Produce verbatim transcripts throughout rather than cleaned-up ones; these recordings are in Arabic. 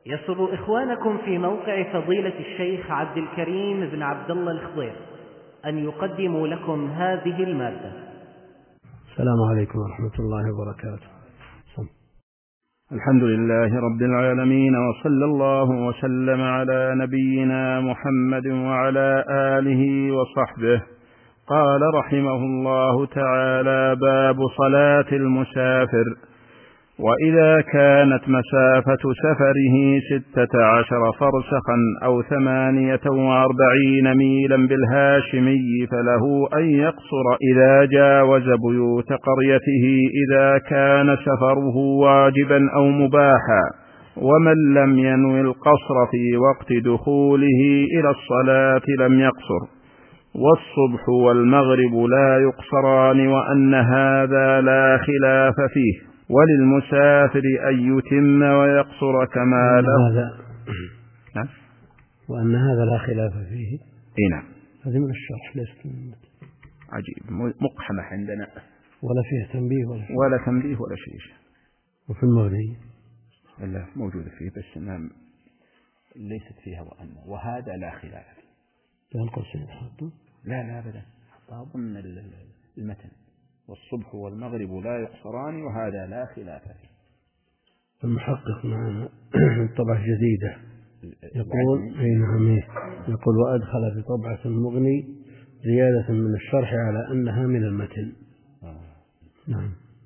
يسر إخوانكم في موقع فضيلة الشيخ عبد الكريم بن عبد الله الخضير أن يقدموا لكم هذه المادة. السلام عليكم ورحمة الله وبركاته. الحمد لله رب العالمين، وصلى الله وسلم على نبينا محمد وعلى آله وصحبه. قال رحمه الله تعالى: باب صلاة المسافر. وإذا كانت مسافة سفره ستة عشر فرسخا أو ثمانية وأربعين ميلا بالهاشمي فله أن يقصر إذا جاوز بيوت قريته إذا كان سفره واجبا أو مباحا، ومن لم ينوي القصر في وقت دخوله إلى الصلاة لم يقصر. والصبح والمغرب لا يقصران، وأن هذا لا خلاف فيه. وللمسافر أن يتم ويقصر كما له. هذا نعم. وأن هذا لا خلاف فيه. اي نعم. هذه من الشرح ليست من عجيب، مقحمة عندنا، ولا فيه تنبيه ولا شيء. ولا تنبيه ولا شيء. وفي المغني لا موجودة فيه، بس نعم ليست فيها وأن وهذا لا خلاف فيه. لا القصير حطه؟ لا لا أبدا، ضمن المتن. والصبح والمغرب لا يقصران، وهذا لا خلاف فيه. المحقق معنا طبعة جديدة يقول أي نعم يقول: وأدخل في طبعة المغني زيادة من الشرح على أنها من المتن. نعم.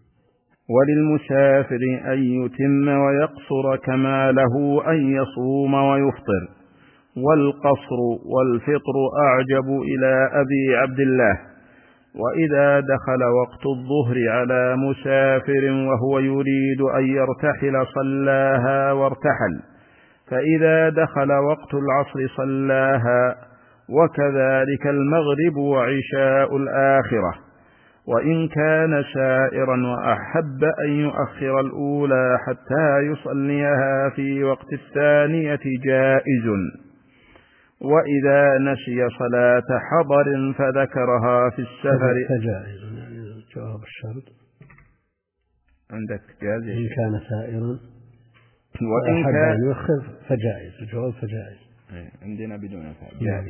وللمسافر أن يتم ويقصر كما له أن يصوم ويفطر. والقصر والفطر أعجب إلى أبي عبد الله. وإذا دخل وقت الظهر على مسافر وهو يريد أن يرتحل صلاها وارتحل، فإذا دخل وقت العصر صلاها، وكذلك المغرب وعشاء الآخرة. وإن كان سائرا وأحب أن يؤخر الأولى حتى يصليها في وقت الثانية جائز. وإذا نسي صلاة حضر فذكرها في السفر فجائز، يعني جواب الشرط عندك جائز. إن كان سائرا وإن كان كان يؤخر فجائز، الجواب فجائز عندنا بدون جائز.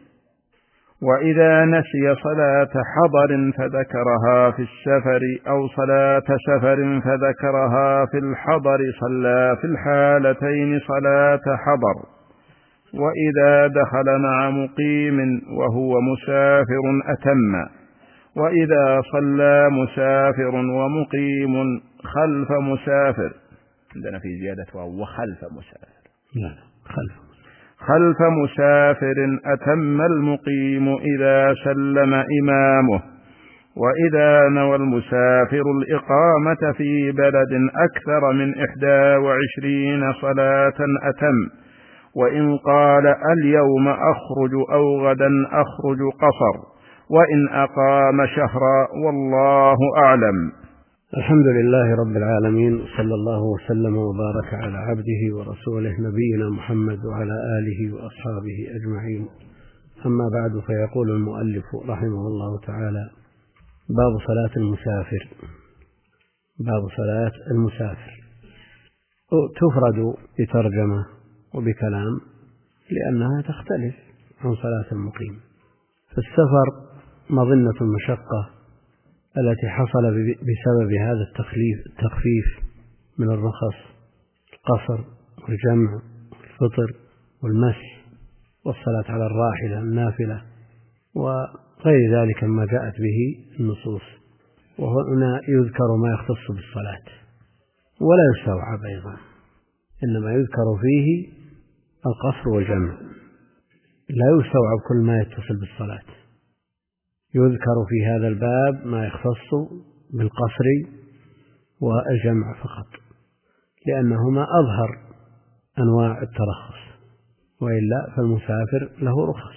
وإذا نسي صلاة حضر فذكرها في السفر أو صلاة سفر فذكرها في الحضر صلى في الحالتين صلاة حضر. وإذا دخل مع مقيم وهو مسافر أتم. وإذا صلى مسافر ومقيم خلف مسافر، عندنا في زيادة وخلف مسافر، لا خلف خلف مسافر أتم المقيم إذا سلم إمامه. وإذا نوى المسافر الإقامة في بلد أكثر من إحدى وعشرين صلاة أتم. وإن قال اليوم أخرج أو غدا أخرج قصر، وإن أقام شهرا، والله أعلم. الحمد لله رب العالمين، صلى الله وسلم وبارك على عبده ورسوله نبينا محمد وعلى آله وأصحابه أجمعين. أما بعد، فيقول المؤلف رحمه الله تعالى: باب صلاة المسافر. باب صلاة المسافر تفرد بترجمة وبكلام لأنها تختلف عن صلاة المقيم. فالسفر مظنة المشقة التي حصل بسبب هذا التخفيف التخفيف من الرخص، القصر والجمع والفطر والمسح والصلاة على الراحلة النافلة وغير ذلك ما جاءت به النصوص. وهنا يذكر ما يختص بالصلاة ولا يستوعب أيضا، إنما يذكر فيه القصر والجمع، لا يستوعب كل ما يتصل بالصلاة. يذكر في هذا الباب ما يختص بالقصر والجمع فقط، لأنهما أظهر أنواع الترخص، وإلا فالمسافر له رخص.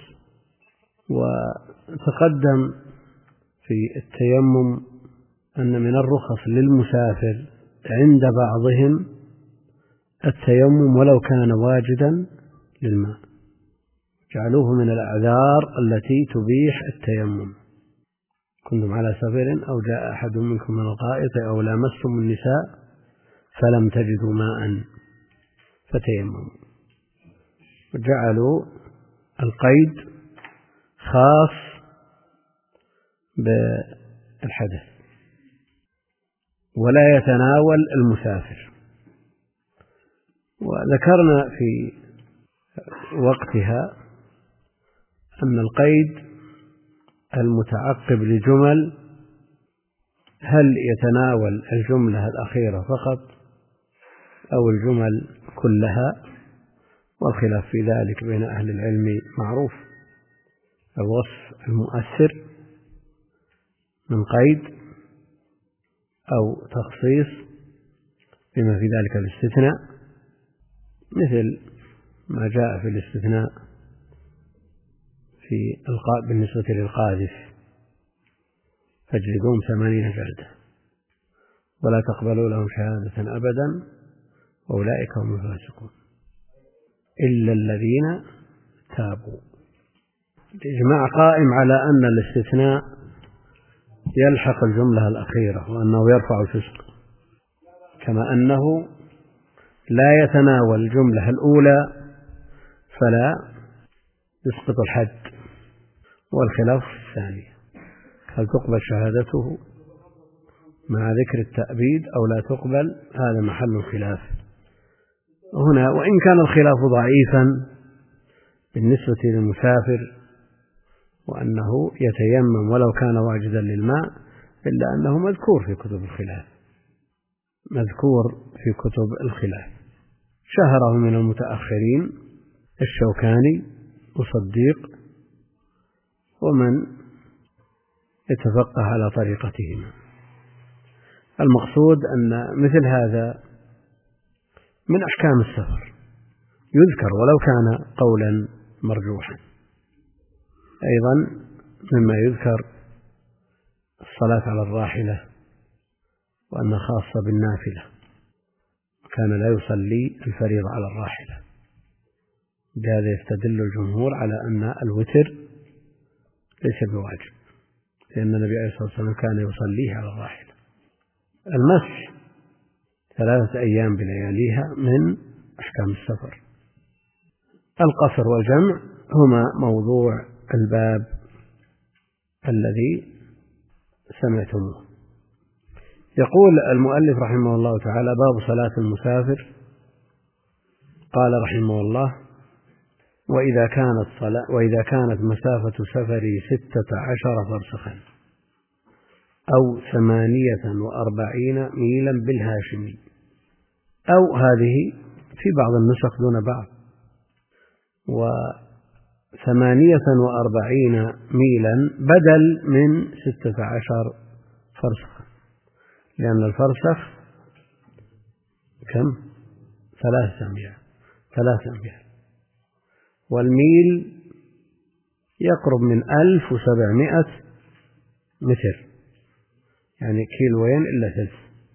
وتقدم في التيمم أن من الرخص للمسافر عند بعضهم التيمم ولو كان واجدا للماء، جعلوه من الأعذار التي تبيح التيمم. كنتم على سفر أو جاء أحد منكم من الغائط أو لامستم النساء فلم تجدوا ماء فتيمموا، وجعلوا القيد خاص بالحدث ولا يتناول المسافر. وذكرنا في وقتها أن القيد المتعقب لجمل هل يتناول الجملة الأخيرة فقط أو الجمل كلها، والخلاف في ذلك بين أهل العلم معروف. الوصف المؤثر من قيد أو تخصيص بما في ذلك الاستثناء، مثل ما جاء في الاستثناء في بالنسبة للقاذف: فاجلدوهم ثمانين جلدة ولا تقبلوا لهم شهادة أبدا وأولئك هم الفاسقون إلا الذين تابوا. الإجماع قائم على أن الاستثناء يلحق الجملة الأخيرة وأنه يرفع الفسق، كما أنه لا يتناول الجملة الأولى فلا يسقط الحد. والخلاف في الثانية: هل تقبل شهادته مع ذكر التأبيد أو لا تقبل؟ هذا محل الخلاف هنا. وإن كان الخلاف ضعيفا بالنسبة للمسافر وأنه يتيمم ولو كان واجدا للماء، إلا أنه مذكور في كتب الخلاف مذكور في كتب الخلاف شهره من المتأخرين الشوكاني وصديق ومن يتفقه على طريقتهما. المقصود أن مثل هذا من أحكام السفر يذكر ولو كان قولا مرجوحا. أيضا مما يذكر الصلاة على الراحلة، وأن خاصة بالنافلة، كان لا يصلي الفريضة على الراحلة. بهذا يستدل الجمهور على أن الوتر ليس بواجب، لأن النبي عليه الصلاة والسلام كان يصليه على الراحلة. المسح ثلاثة أيام بلياليها من أحكام السفر. القصر والجمع هما موضوع الباب الذي سمعتموه. يقول المؤلف رحمه الله تعالى: باب صلاة المسافر. قال رحمه الله: وإذا كانت, صلاة وإذا كانت مسافة سفري ستة عشر فرسخا أو ثمانية وأربعين ميلا بالهاشمي، أو هذه في بعض النسخ دون بعض، وثمانية وأربعين ميلا بدل من ستة عشر فرسخا، لأن الفرسخ كم؟ ثلاثة أميال ثلاثة أميال والميل يقرب من ألف وسبعمائة متر، يعني كيلوين إلا ثلث.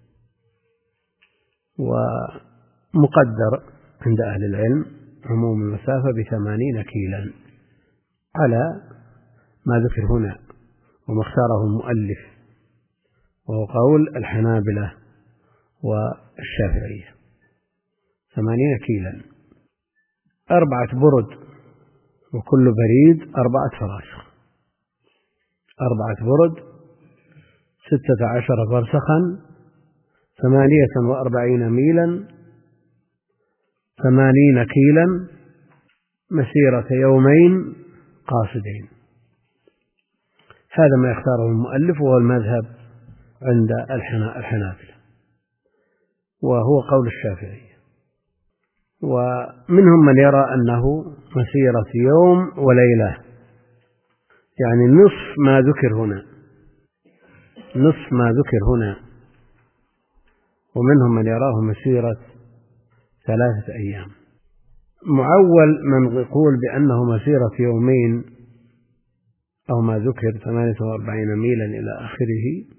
ومقدر عند أهل العلم عموم المسافة بثمانين كيلا على ما ذكر هنا وما اختاره المؤلف، وهو قول الحنابلة والشافعية. ثمانين كيلا، أربعة برد، وكل بريد أربعة فراسخ. أربعة برد، ستة عشر فرسخا، ثمانية وأربعين ميلا، ثمانين كيلا، مسيرة يومين قاصدين. هذا ما يختاره المؤلف، وهو المذهب عند الحنابلة، وهو قول الشافعي. ومنهم من يرى أنه مسيرة يوم وليلة، يعني نصف ما ذكر هنا نصف ما ذكر هنا ومنهم من يراه مسيرة ثلاثة أيام. معول من يقول بأنه مسيرة يومين أو ما ذكر ثمانية وأربعين ميلا إلى آخره،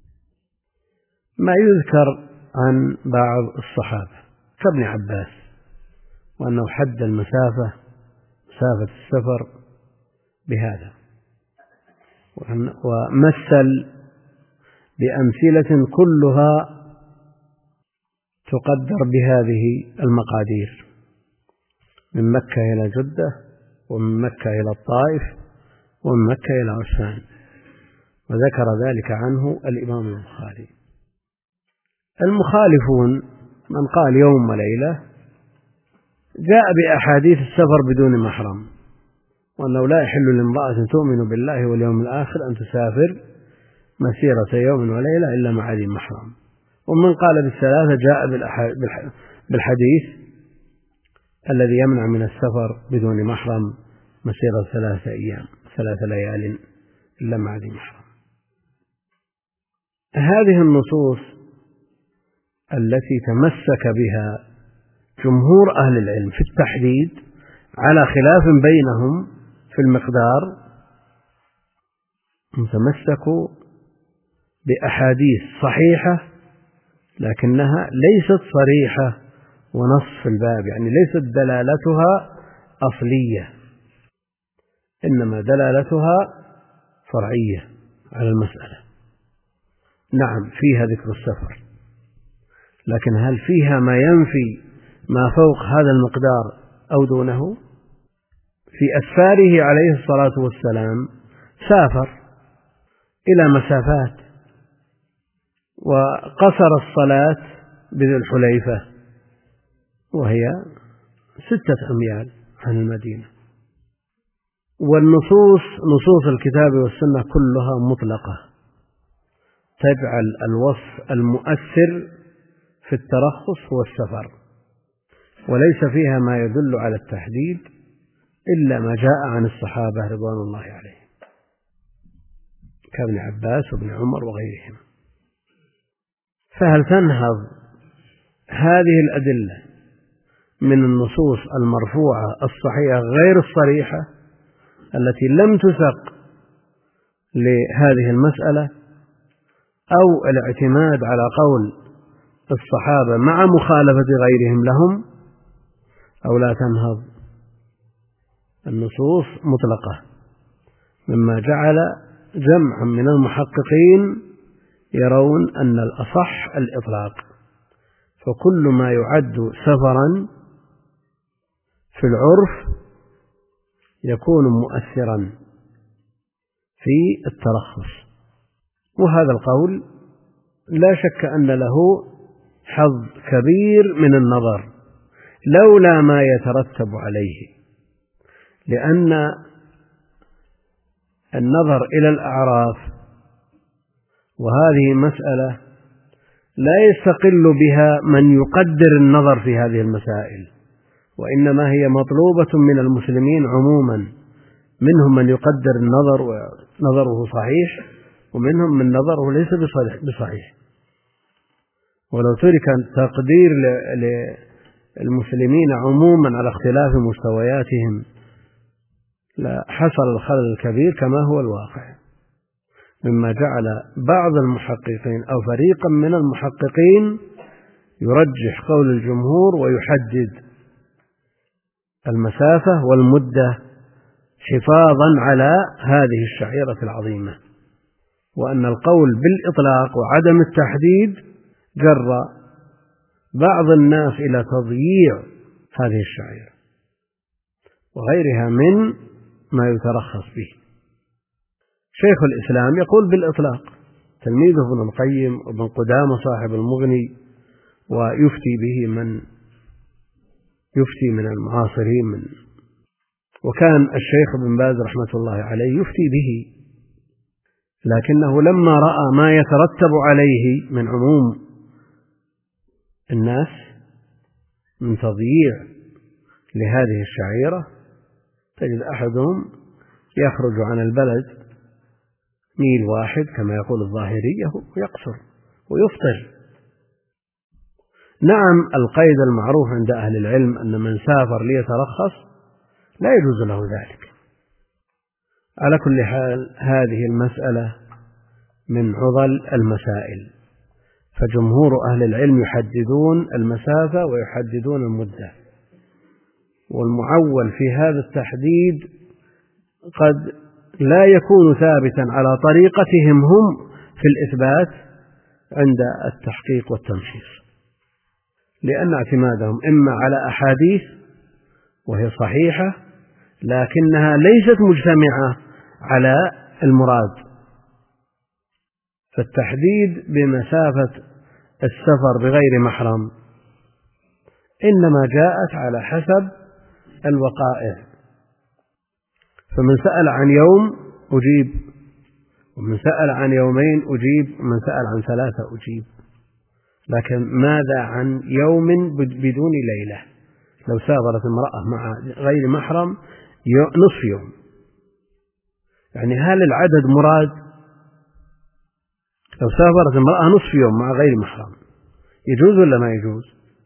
ما يذكر عن بعض الصحابة كابن عباس، وأنه حد المسافة مسافة السفر بهذا، ومثل بأمثلة كلها تقدر بهذه المقادير. من مكة إلى جدة، ومن مكة إلى الطائف، ومن مكة إلى عسفان، وذكر ذلك عنه الإمام البخاري. المخالفون من قال يوم وليلة جاء بأحاديث السفر بدون محرم، وأنه لا يحل لامرأة تؤمن بالله واليوم الآخر أن تسافر مسيرة يوم وليلة إلا مع ذي محرم. ومن قال بالثلاثة جاء بالحديث الذي يمنع من السفر بدون محرم مسيرة ثلاثة أيام ثلاثة ليال إلا مع ذي محرم. هذه النصوص التي تمسك بها جمهور أهل العلم في التحديد على خلاف بينهم في المقدار، تمسكوا بأحاديث صحيحة لكنها ليست صريحة ونص في الباب، يعني ليست دلالتها أصلية، إنما دلالتها فرعية على المسألة. نعم فيها ذكر السفر، لكن هل فيها ما ينفي ما فوق هذا المقدار أو دونه؟ في أسفاره عليه الصلاة والسلام سافر إلى مسافات، وقصر الصلاة بذي الحليفة وهي ستة أميال عن المدينة. والنصوص نصوص الكتاب والسنة كلها مطلقة تجعل الوصف المؤثر في الترخص هو السفر، وليس فيها ما يدل على التحديد إلا ما جاء عن الصحابة رضوان الله عليهم كابن عباس وابن عمر وغيرهم. فهل تنهض هذه الأدلة من النصوص المرفوعة الصحيحة غير الصريحة التي لم تسق لهذه المسألة، أو الاعتماد على قول الصحابة مع مخالفة غيرهم لهم، أو لا تنهض؟ النصوص مطلقة، مما جعل جمعا من المحققين يرون أن الأصح الإطلاق، فكل ما يعد سفرا في العرف يكون مؤثرا في الترخص. وهذا القول لا شك أن له حظ كبير من النظر لولا ما يترتب عليه، لأن النظر إلى الأعراف وهذه مسألة لا يستقل بها من يقدر النظر في هذه المسائل، وإنما هي مطلوبة من المسلمين عموما، منهم من يقدر النظر ونظره صحيح، ومنهم من نظره ليس بصحيح. ولو ترك تقدير للمسلمين عموما على اختلاف مستوياتهم لحصل الخلل الكبير كما هو الواقع، مما جعل بعض المحققين أو فريقا من المحققين يرجح قول الجمهور ويحدد المسافة والمدة حفاظا على هذه الشعيرة العظيمة، وأن القول بالإطلاق وعدم التحديد جر بعض الناس إلى تضييع هذه الشعيرة وغيرها من ما يترخص به. شيخ الإسلام يقول بالإطلاق، تلميذه ابن القيم وابن قدامة صاحب المغني، ويفتي به من يفتي من المعاصرين من وكان الشيخ ابن باز رحمة الله عليه يفتي به، لكنه لما رأى ما يترتب عليه من عموم الناس من تضييع لهذه الشعيرة، تجد أحدهم يخرج عن البلد ميل واحد كما يقول الظاهرية ويقصر ويفطر. نعم القيد المعروف عند أهل العلم أن من سافر ليترخص لا يجوز له ذلك. على كل حال هذه المسألة من عضل المسائل، فجمهور أهل العلم يحددون المسافة ويحددون المدة، والمعول في هذا التحديد قد لا يكون ثابتا على طريقتهم هم في الإثبات عند التحقيق والتمحيص، لأن اعتمادهم إما على أحاديث وهي صحيحة لكنها ليست مجتمعة على المراد. فالتحديد بمسافة السفر بغير محرم إنما جاءت على حسب الوقائع، فمن سأل عن يوم أجيب، ومن سأل عن يومين أجيب، ومن سأل عن ثلاثة أجيب. لكن ماذا عن يوم بدون ليلة؟ لو سافرت امرأة مع غير محرم نصف يوم، يعني هل العدد مراد؟ لو سافرت امرأة نصف يوم مع غير محرم يجوز ولا ما يجوز؟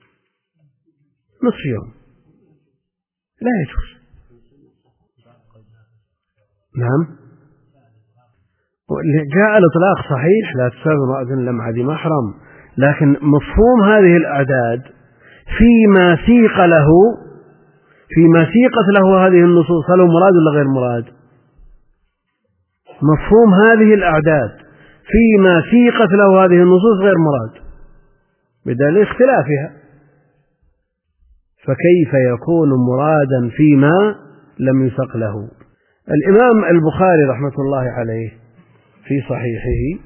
نصف يوم لا يجوز. نعم، جاء الإطلاق صحيح لا تسافر امرأة إلا مع ذي محرم، لكن مفهوم هذه الأعداد فيما سيق له، فيما سيقت له هذه النصوص، هل هو مراد ولا غير مراد؟ مفهوم هذه الأعداد فيما سيقت له هذه النصوص غير مراد بدليل اختلافها، فكيف يكون مرادا فيما لم يسق له؟ الإمام البخاري رحمة الله عليه في صحيحه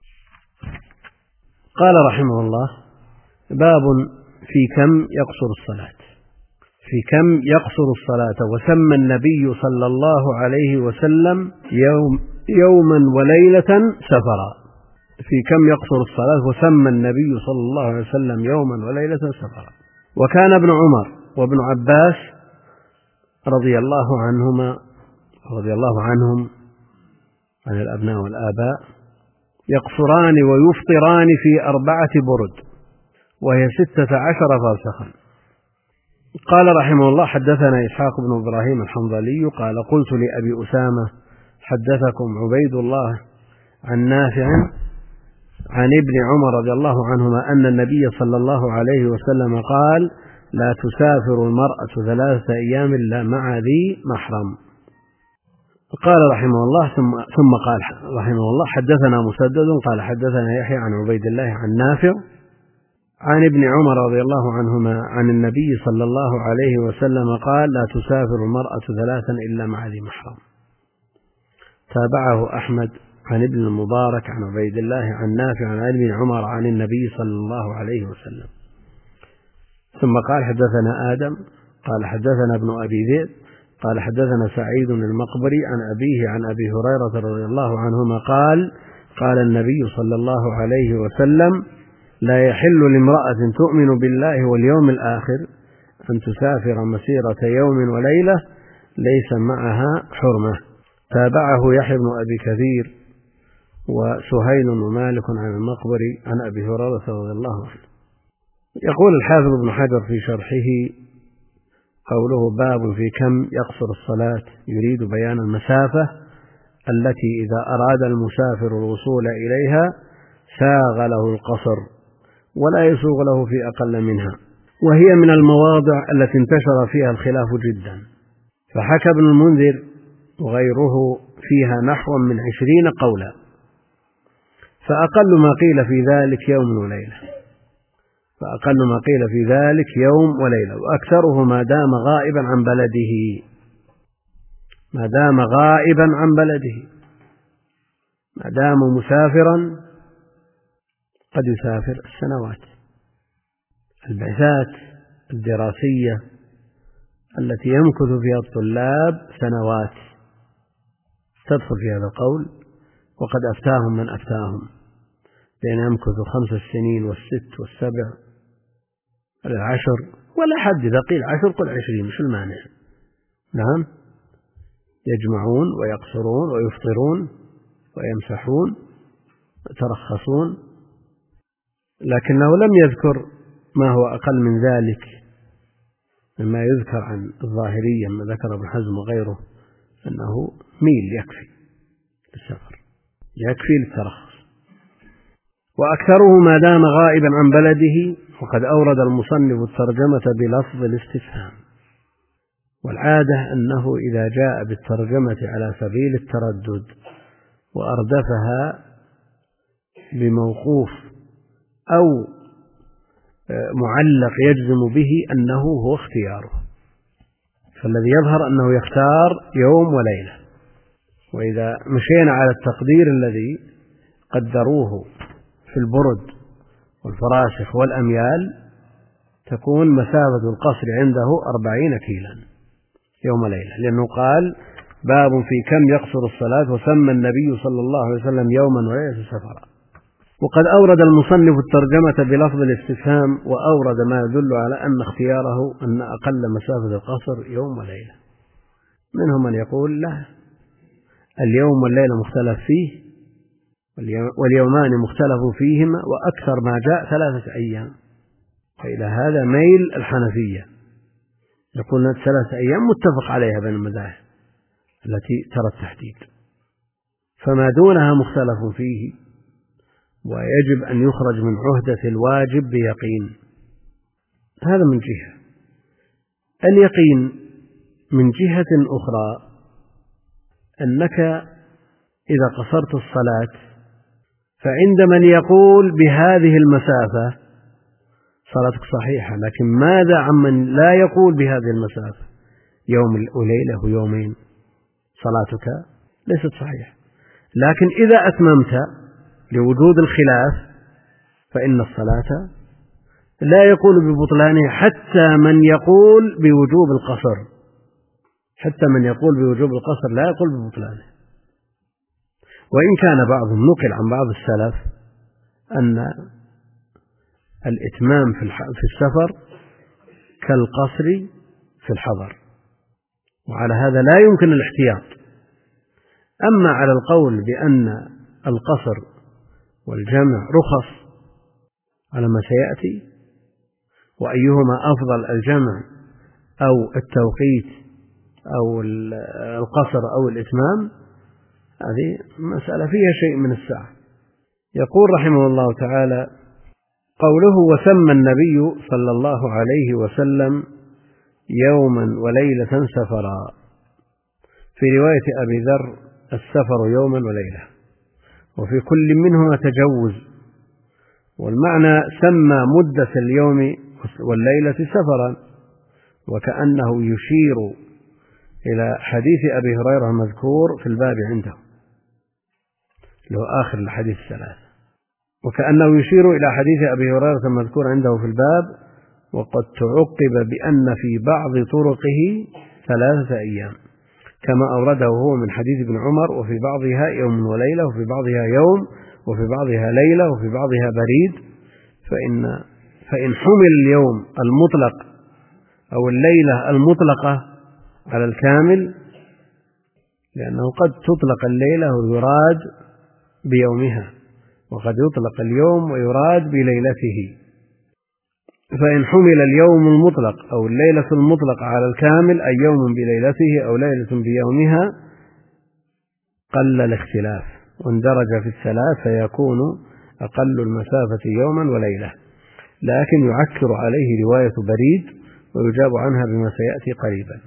قال رحمه الله: باب في كم يقصر الصلاة، في كم يقصر الصلاة. وسمى النبي صلى الله عليه وسلم يوم يوما وليلة سفرا. في كم يقصر الصلاة، وسمى النبي صلى الله عليه وسلم يوما وليلة سفرا. وكان ابن عمر وابن عباس رضي الله عنهما رضي الله عنهم عن الأبناء والآباء يقصران ويفطران في أربعة برد وهي ستة عشر فرسخا. قال رحمه الله: حدثنا إسحاق بن إبراهيم الحنظلي قال: قلت لأبي أسامة: حدثكم عبيد الله عن نافع عن ابن عمر رضي الله عنهما أن النبي صلى الله عليه وسلم قال: لا تسافر المرأة ثلاثة أيام إلا مع ذي محرم. قال رحمه الله ثم, ثم قال رحمه الله: حدثنا مسدد قال حدثنا يحيى عن عبيد الله عن نافع عن ابن عمر رضي الله عنهما عن النبي صلى الله عليه وسلم قال: لا تسافر المرأة ثلاثا إلا مع ذي محرم. تابعه أحمد عن ابن المبارك عن عبيد الله عن نافع عن ابن عمر عن النبي صلى الله عليه وسلم. ثم قال: حدثنا آدم قال حدثنا ابن أبي ذئب قال حدثنا سعيد المقبري عن أبيه عن أبي هريرة رضي الله عنهما قال: قال النبي صلى الله عليه وسلم: لا يحل لامرأة تؤمن بالله واليوم الآخر أن تسافر مسيرة يوم وليلة ليس معها حرمة. تابعه يحيى بن أبي كثير وسهيل ومالك عن المقبري عن أبي هريرة رضي الله عنه. يقول الحافظ ابن حجر في شرحه: قوله باب في كم يقصر الصلاة يريد بيان المسافة التي إذا أراد المسافر الوصول إليها ساغ له القصر ولا يسوغ له في أقل منها، وهي من المواضع التي انتشر فيها الخلاف جدا. فحكى ابن المنذر وغيره فيها نحو من عشرين قولا، فأقل ما قيل في ذلك يوم وليلة فأقل ما قيل في ذلك يوم وليلة وأكثره ما دام غائبا عن بلده ما دام غائبا عن بلده ما دام مسافرا قد يسافر السنوات. البعثات الدراسية التي يمكث فيها الطلاب سنوات تدخل في هذا القول، وقد أفتاهم من أفتاهم بأن يمكث خمس سنين والست والسبع العشر، ولا حد، إذا قيل عشر قل عشرين، مش المانع. نعم، يجمعون ويقصرون ويفطرون ويمسحون ويترخصون، لكنه لم يذكر ما هو أقل من ذلك مما يذكر عن الظاهرية، ما ذكر ابن حزم وغيره أنه ميل يكفي للسفر، يكفي للترخص. وأكثره ما دام غائبا عن بلده. وقد أورد المصنف الترجمة بلفظ الاستفهام، والعادة أنه إذا جاء بالترجمة على سبيل التردد وأردفها بموقوف أو معلق يجزم به أنه هو اختياره، فالذي يظهر أنه يختار يوم وليلة. وإذا مشينا على التقدير الذي قدروه في البرد والفراسخ والأميال تكون مسافة القصر عنده أربعين كيلا يوم ليلة، لأنه قال باب في كم يقصر الصلاة، وسمى النبي صلى الله عليه وسلم يوما وليلة سفرا. وقد أورد المصنف الترجمة بلفظ الاستفهام، وأورد ما يدل على أن اختياره أن أقل مسافة القصر يوم وليلة. منهم من يقول لا، اليوم والليلة مختلف فيه، واليومان مختلف فيهما، وأكثر ما جاء ثلاثة أيام. فإلى هذا ميل الحنفية، يقولون ثلاثة أيام متفق عليها بين المذاهب التي ترى التحديد، فما دونها مختلف فيه، ويجب أن يخرج من عهدة الواجب بيقين. هذا من جهة. اليقين من جهة أخرى أنك إذا قصرت الصلاة فعند من يقول بهذه المسافة صلاتك صحيحة، لكن ماذا عمن لا يقول بهذه المسافة؟ يوم وليلة ويومين صلاتك ليست صحيحة. لكن إذا أتممت لوجود الخلاف فإن الصلاة لا يقول ببطلانها حتى من يقول بوجوب القصر، حتى من يقول بوجوب القصر لا يقول ببطلانه. وإن كان بعضهم نقل عن بعض السلف أن الإتمام في السفر كالقصر في الحضر، وعلى هذا لا يمكن الاحتياط. أما على القول بأن القصر والجمع رخص على ما سيأتي، وأيهما أفضل الجمع أو التوقيت أو القصر أو الإتمام، هذه مسألة فيها شيء من السعة. يقول رحمه الله تعالى: قوله وسمى النبي صلى الله عليه وسلم يوما وليلة سفرا، في رواية أبي ذر السفر يوما وليلة، وفي كل منهما تجوز، والمعنى سمى مدة اليوم والليلة سفرا، وكأنه يشير إلى حديث أبي هريرة المذكور في الباب عنده، له آخر الحديث الثلاث، وكأنه يشير إلى حديث أبي هريرة المذكور عنده في الباب، وقد تعقب بأن في بعض طرقه ثلاثة أيام، كما أورده هو من حديث ابن عمر: وفي بعضها يوم وليلة، وفي بعضها يوم، وفي بعضها ليلة، وفي بعضها بريد. فإن, فإن حمل اليوم المطلق أو الليلة المطلقة على الكامل، لأنه قد تطلق الليلة ويراد بيومها، وقد يطلق اليوم ويراد بليلته، فإن حمل اليوم المطلق أو الليلة المطلقة على الكامل، أي يوم بليلته أو ليلة بيومها، قل الاختلاف واندرج في الثلاث، فيكون أقل المسافة يوما وليلة. لكن يعكر عليه رواية بريد، ويجاب عنها بما سيأتي قريبا.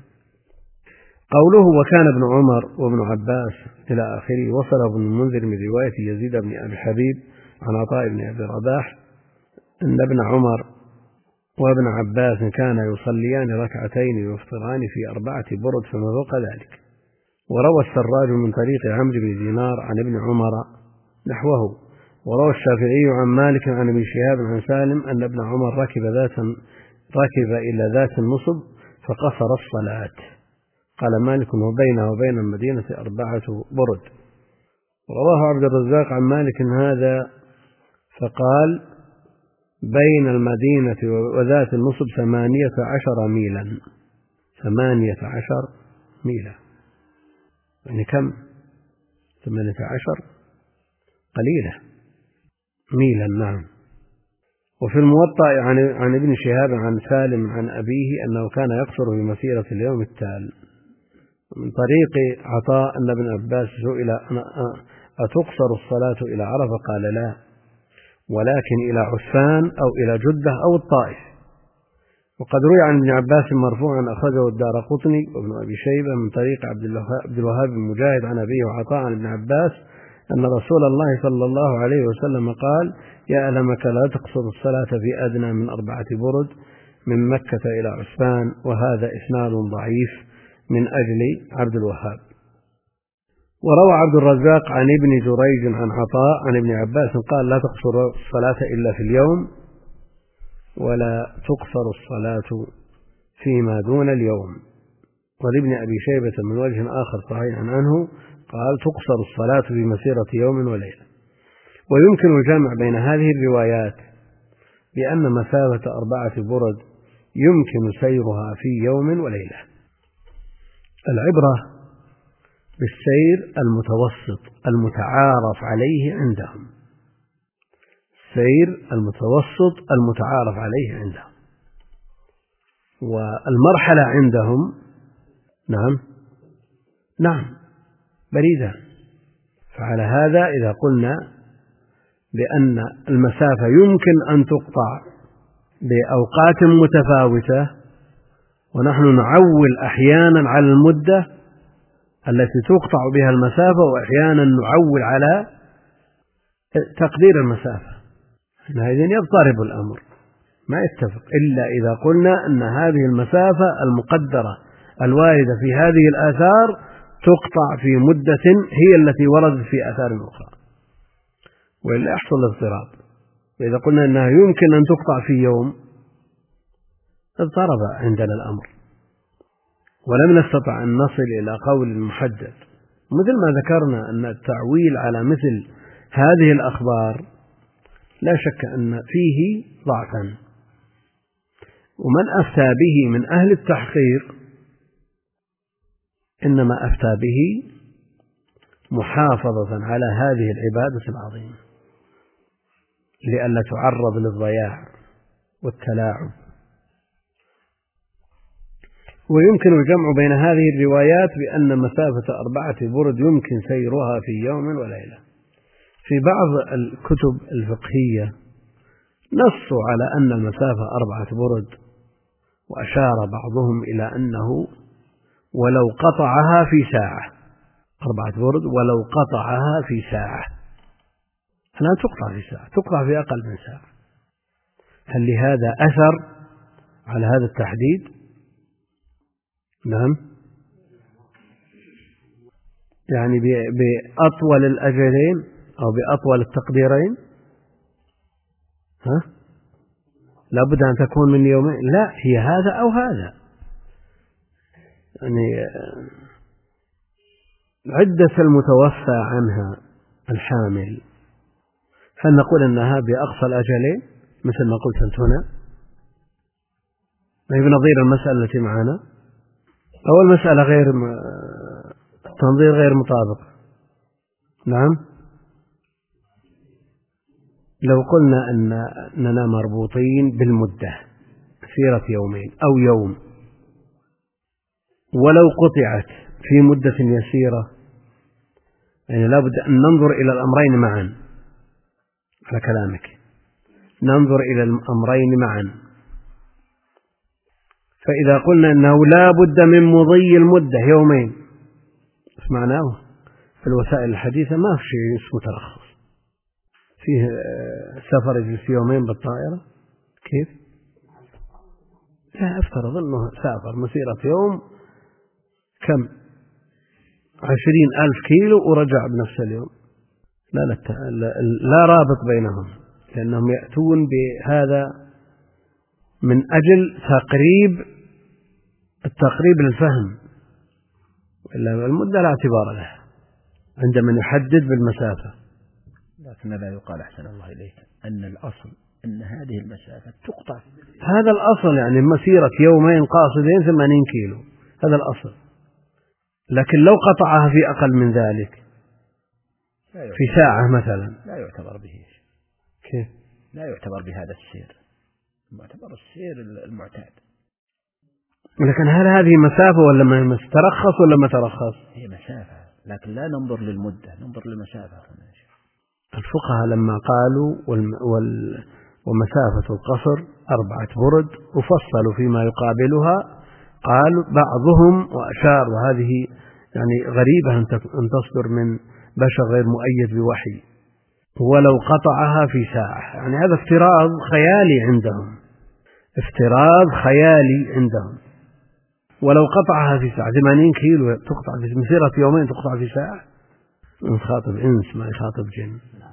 قوله وكان ابن عمر وابن عباس إلى آخره، وصل ابن المنذر من رواية يزيد بن أبي حبيب عن عطاء بن أبي رباح أن ابن عمر وابن عباس كان يصليان ركعتين ويفطران في أربعة برد فما فوق ذلك. وروى السراج من طريق عمرو بن دينار عن ابن عمر نحوه. وروى الشافعي عن مالك عن ابن شهاب عن سالم أن ابن عمر ركب ذات ركب إلى ذات النصب فقصر الصلاة. قال مالك: وبينه وبين المدينة أربعة برد. ورواه عبد الرزاق عن مالك هذا فقال: بين المدينة وذات النصب ثمانية عشر ميلا. ثمانية عشر ميلا يعني كم؟ ثمانية عشر قليلة ميلا. نعم. وفي الموطأ عن, عن ابن شهاب عن سالم عن أبيه أنه كان يقصر بمسيرة اليوم التالي. من طريق عطاء أن ابن عباس سئل: أتقصر الصلاة إلى عرفة؟ قال: لا، ولكن إلى عسفان أو إلى جدة أو الطائف. وقد روي عن ابن عباس مرفوعا أخرجه الدارقطني وابن أبي شيبة من طريق عبد الوهاب بن مجاهد عن أبيه وعطاء عن ابن عباس أن رسول الله صلى الله عليه وسلم قال: يا أهل مكة لا تقصروا الصلاة في أدنى من أربعة برد، من مكة إلى عسفان، وهذا إسناد ضعيف من أجل عبد الوهاب. وروى عبد الرزاق عن ابن جريج عن عطاء عن ابن عباس قال: لا تقصر الصلاة إلا في اليوم، ولا تقصر الصلاة فيما دون اليوم. ولابن أبي شيبة من وجه آخر صحيح عنه قال: تقصر الصلاة في مسيرة يوم وليلة. ويمكن الجمع بين هذه الروايات بأن مسافة أربعة برد يمكن سيرها في يوم وليلة. العبرة بالسير المتوسط المتعارف عليه عندهم، السير المتوسط المتعارف عليه عندهم. والمرحلة عندهم نعم نعم بريدة. فعلى هذا إذا قلنا بأن المسافة يمكن أن تقطع بأوقات متفاوتة، ونحن نعول أحيانا على المدة التي تقطع بها المسافة، وأحيانا نعول على تقدير المسافة، حينئذ يضطرب الأمر، ما يتفق إلا إذا قلنا أن هذه المسافة المقدرة الواردة في هذه الآثار تقطع في مدة هي التي وردت في آثار أخرى، وإلا يحصل اضطراب. وإذا قلنا أنها يمكن أن تقطع في يوم اضطرب عندنا الأمر، ولم نستطع أن نصل إلى قول محدد. مثل ما ذكرنا أن التعويل على مثل هذه الأخبار لا شك أن فيه ضعفا، ومن أفتى به من أهل التحقيق إنما أفتى به محافظة على هذه العبادة العظيمة لئلا تعرض للضياع والتلاعب. ويمكن الجمع بين هذه الروايات بأن مسافة أربعة برد يمكن سيرها في يوم وليلة. في بعض الكتب الفقهية نصوا على أن المسافة أربعة برد، وأشار بعضهم إلى أنه ولو قطعها في ساعة، أربعة برد ولو قطعها في ساعة، لا تقطع في ساعة، تقطع في أقل من ساعة. هل لهذا أثر على هذا التحديد؟ نعم، يعني بأطول الأجلين أو بأطول التقديرين، ها؟ لابد أن تكون من يومين، لا، هي هذا أو هذا. يعني عدة المتوفى عنها الحامل، هل نقول أنها بأقصى الأجلين مثل ما قلت أنت هنا؟ ما هي بنظير المسألة التي معنا؟ أو المسألة غير م... التنظير غير مطابق. نعم، لو قلنا أننا مربوطين بالمدة مسيرة يومين أو يوم، ولو قطعت في مدة يسيرة، يعني لابد أن ننظر إلى الأمرين معا. على كلامك ننظر إلى الأمرين معا. فإذا قلنا أنه لا بد من مضي المدة يومين، ايش معناه؟ في الوسائل الحديثة ما في شيء اسمه ترخص، فيه سفر يجلس يومين بالطائرة كيف؟ لا، افترض أنه سافر مسيرة يوم كم عشرين ألف كيلو ورجع بنفس اليوم، لا لا, لا, لا رابط بينهم، لأنهم يأتون بهذا من أجل تقريب التقريب للفهم، إلا المدة لا اعتبار لها عند من يحدد بالمسافة. لكن لا يقال أحسن الله إليك أن الأصل أن هذه المسافة تقطع، هذا الأصل، يعني مسيرة يومين قاصدين ثمانين كيلو، هذا الأصل. لكن لو قطعها في أقل من ذلك في ساعة مثلا لا يعتبر به. كيف؟ لا يعتبر بهذا السير، معتبر السير المعتاد. لكن هل هذه مسافة ولا ما ترخص ولا ما ترخص؟ هي مسافة، لكن لا ننظر للمدة، ننظر للمسافة. الفقهاء لما قالوا والم... وال... ومسافة القصر أربعة برد وفصلوا فيما يقابلها، قال بعضهم وأشار، وهذه يعني غريبة أن تصدر من بشر غير مؤيد بوحي، ولو قطعها في ساعة، يعني هذا افتراض خيالي عندهم، افتراض خيالي عندهم. ولو قطعها في ساعة ثمانين كيلو تقطع في مسيرة يومين تقطع في ساعة. يخاطب إنس ما يخاطب جن.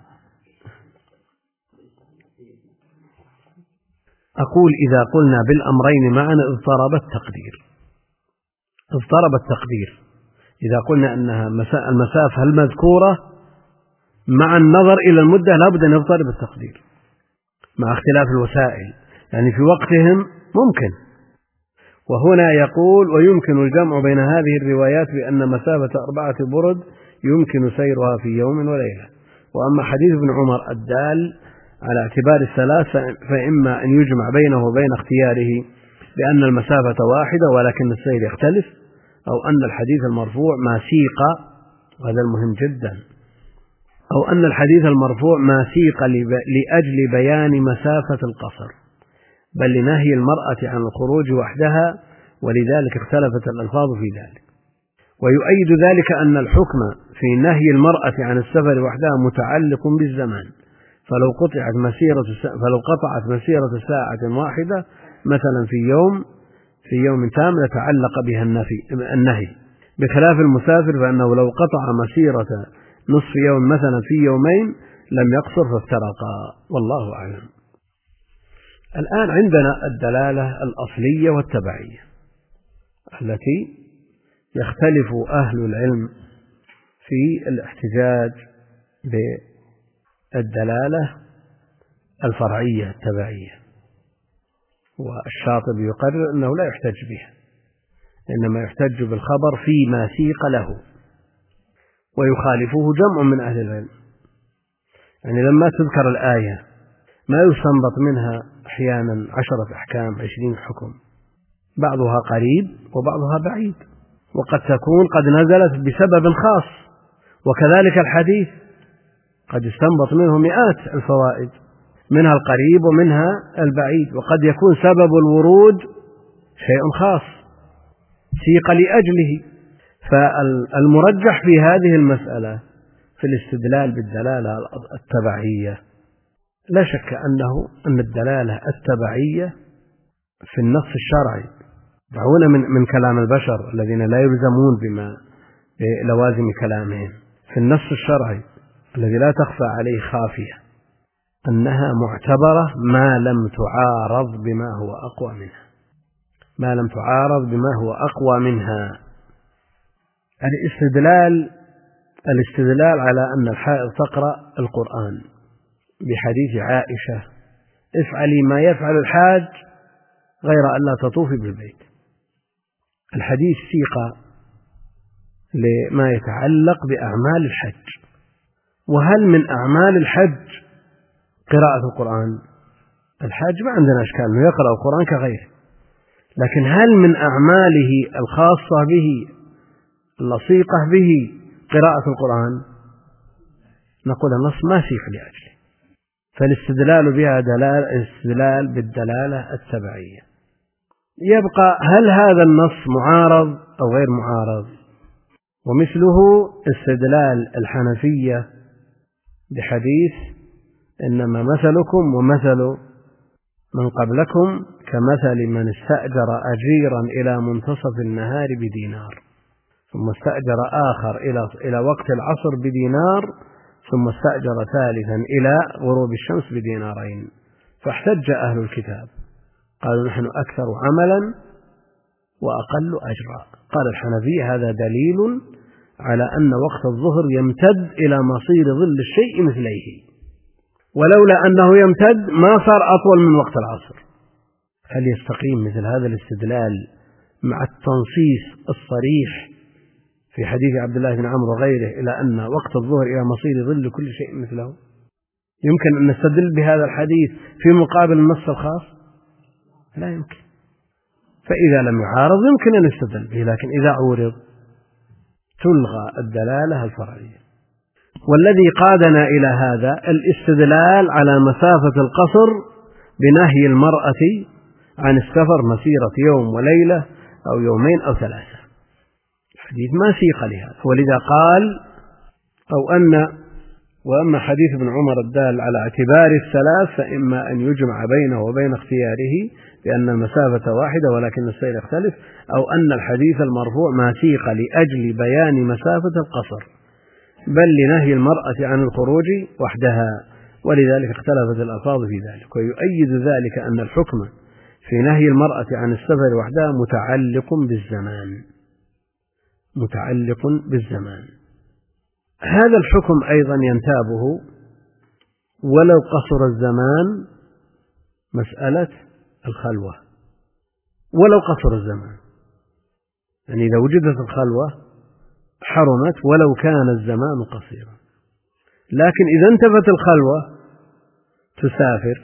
أقول إذا قلنا بالأمرين معا اضطرب التقدير اضطرب التقدير إذا قلنا أنها المسافة المذكورة مع النظر إلى المدة لابد أن يضطرب التقدير مع اختلاف الوسائل، يعني في وقتهم ممكن. وهنا يقول ويمكن الجمع بين هذه الروايات بأن مسافة أربعة برد يمكن سيرها في يوم وليلة. وأما حديث ابن عمر الدال على اعتبار الثلاث فإما أن يجمع بينه وبين اختياره بأن المسافة واحدة ولكن السير يختلف، أو أن الحديث المرفوع ما سيق، وهذا المهم جدا، أو أن الحديث المرفوع ما سيق لأجل بيان مسافة القصر بل لنهي المرأة عن الخروج وحدها، ولذلك اختلفت الألفاظ في ذلك. ويؤيد ذلك أن الحكم في نهي المرأة عن السفر وحدها متعلق بالزمان، فلو قطعت مسيرة فلو قطعت مسيرة ساعة واحدة مثلا في يوم في يوم تام لتعلق بها النهي، بخلاف المسافر فإنه لو قطع مسيرة نصف يوم مثلا في يومين لم يقصر فافترقا، والله أعلم. الآن عندنا الدلالة الأصلية والتبعية التي يختلف أهل العلم في الاحتجاج بالدلالة الفرعية التبعية، والشاطبي يقرر أنه لا يحتج بها، إنما يحتج بالخبر فيما سيق له، ويخالفه جمع من أهل العلم. يعني لما تذكر الآية ما يستنبط منها أحيانا عشرة أحكام عشرين حكم، بعضها قريب وبعضها بعيد، وقد تكون قد نزلت بسبب خاص. وكذلك الحديث قد يستنبط منه مئات الفوائد، منها القريب ومنها البعيد، وقد يكون سبب الورود شيء خاص سيق لأجله. فالمرجح في هذه المسألة في الاستدلال بالدلالة التبعية لا شك أنه أن الدلالة التبعية في النص الشرعي دعونا من من كلام البشر الذين لا يلزمون بما بلوازم كلامهم، في النص الشرعي الذي لا تخفى عليه خافية أنها معتبرة ما لم تعارض بما هو أقوى منها ما لم تعارض بما هو أقوى منها. الاستدلال الاستدلال على أن الحائض تقرأ القرآن بحديث عائشة افعلي ما يفعل الحاج غير أن لا تطوفي بالبيت. الحديث سيق لما يتعلق بأعمال الحج، وهل من أعمال الحج قراءة القرآن؟ الحاج ما عندنا أشكال أنه يقرأ القرآن كغيره، لكن هل من أعماله الخاصة به اللصيقة به قراءة القرآن؟ نقول النص ما سيق لأجله، فالاستدلال بها دلالة استدلال بالدلالة التبعية. يبقى هل هذا النص معارض أو غير معارض؟ ومثله استدلال الحنفية بحديث إنما مثلكم ومثل من قبلكم كمثل من استأجر أجيرا إلى منتصف النهار بدينار ثم استأجر آخر إلى إلى وقت العصر بدينار ثم استأجر ثالثا إلى غروب الشمس بدينارين، فاحتج أهل الكتاب قالوا نحن أكثر عملا وأقل أجرا. قال الحنفية هذا دليل على أن وقت الظهر يمتد إلى مصير ظل الشيء مثليه، ولولا أنه يمتد ما صار أطول من وقت العصر. هل يستقيم مثل هذا الاستدلال مع التنصيص الصريح في حديث عبد الله بن عمرو وغيره إلى أن وقت الظهر إلى مصير ظل كل شيء مثله؟ يمكن أن نستدل بهذا الحديث في مقابل النص الخاص؟ لا يمكن. فإذا لم يعارض يمكن أن نستدل به، لكن إذا عورض تلغى الدلالة الفرعية. والذي قادنا إلى هذا الاستدلال على مسافة القصر بنهي المرأة عن السفر مسيرة يوم وليلة أو يومين أو ثلاثة. الحديث ما سيق لهذا، ولذا قال أو أن وأما حديث ابن عمر الدال على اعتبار الثلاث فإما أن يجمع بينه وبين اختياره بأن المسافة واحدة ولكن السير يختلف، أو أن الحديث المرفوع ما سيق لأجل بيان مسافة القصر بل لنهي المرأة عن الخروج وحدها، ولذلك اختلفت الألفاظ في ذلك. ويؤيد ذلك أن الحكم في نهي المرأة عن السفر وحدها متعلق بالزمان متعلق بالزمان. هذا الحكم أيضا ينتابه ولو قصر الزمان مسألة الخلوة، ولو قصر الزمان، يعني إذا وجدت الخلوة حرمت ولو كان الزمان قصيرا، لكن إذا انتفت الخلوة تسافر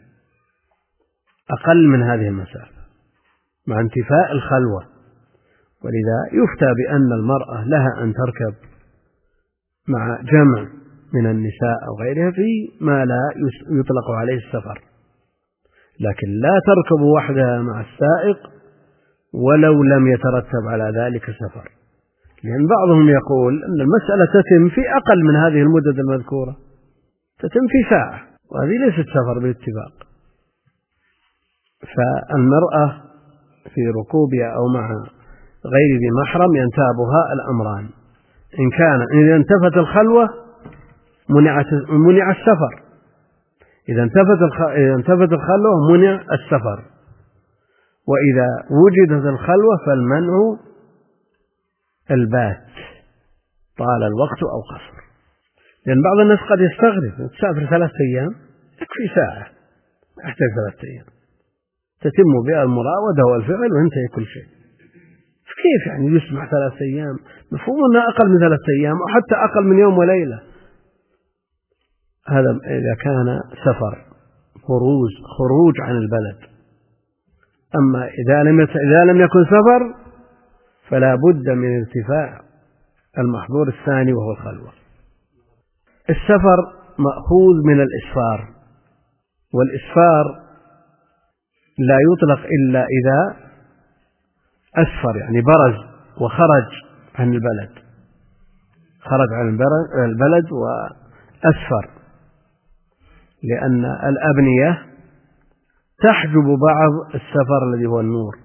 أقل من هذه المسافة مع انتفاء الخلوة. ولذا يفتى بأن المرأة لها أن تركب مع جمع من النساء أو غيرها في ما لا يطلق عليه السفر، لكن لا تركب وحدها مع السائق ولو لم يترتب على ذلك سفر، لأن بعضهم يقول أن المسألة تتم في أقل من هذه المدة المذكورة، تتم في ساعة، وهذه ليست سفر بالاتفاق. فالمرأة في ركوبها أو مع غير ذي محرم ينتابها الأمران، إن كان إذا انتفت الخلوة منع السفر، إذا انتفت إذا انتفت الخلوة منع السفر، وإذا وجدت الخلوة فالمنع البات طال الوقت أو قصر. لأن بعض الناس قد يستغرب، تسافر ثلاثة أيام يكفي ساعة، يحتاج ثلاثة أيام تتم بها المراودة والفعل وينتهي كل شيء. كيف يعني يسمع ثلاثة أيام؟ مفهوم أنها أقل من ثلاثة أيام أو حتى أقل من يوم وليلة. هذا إذا كان سفر خروج خروج عن البلد. أما إذا لم إذا لم يكن سفر فلا بد من ارتفاع المحظور الثاني وهو الخلوة. السفر مأخوذ من الإسفار، والإسفار لا يطلق إلا إذا أسفر، يعني برز وخرج عن البلد، خرج عن البلد وأسفر، لأن الأبنية تحجب بعض السفر الذي هو النور،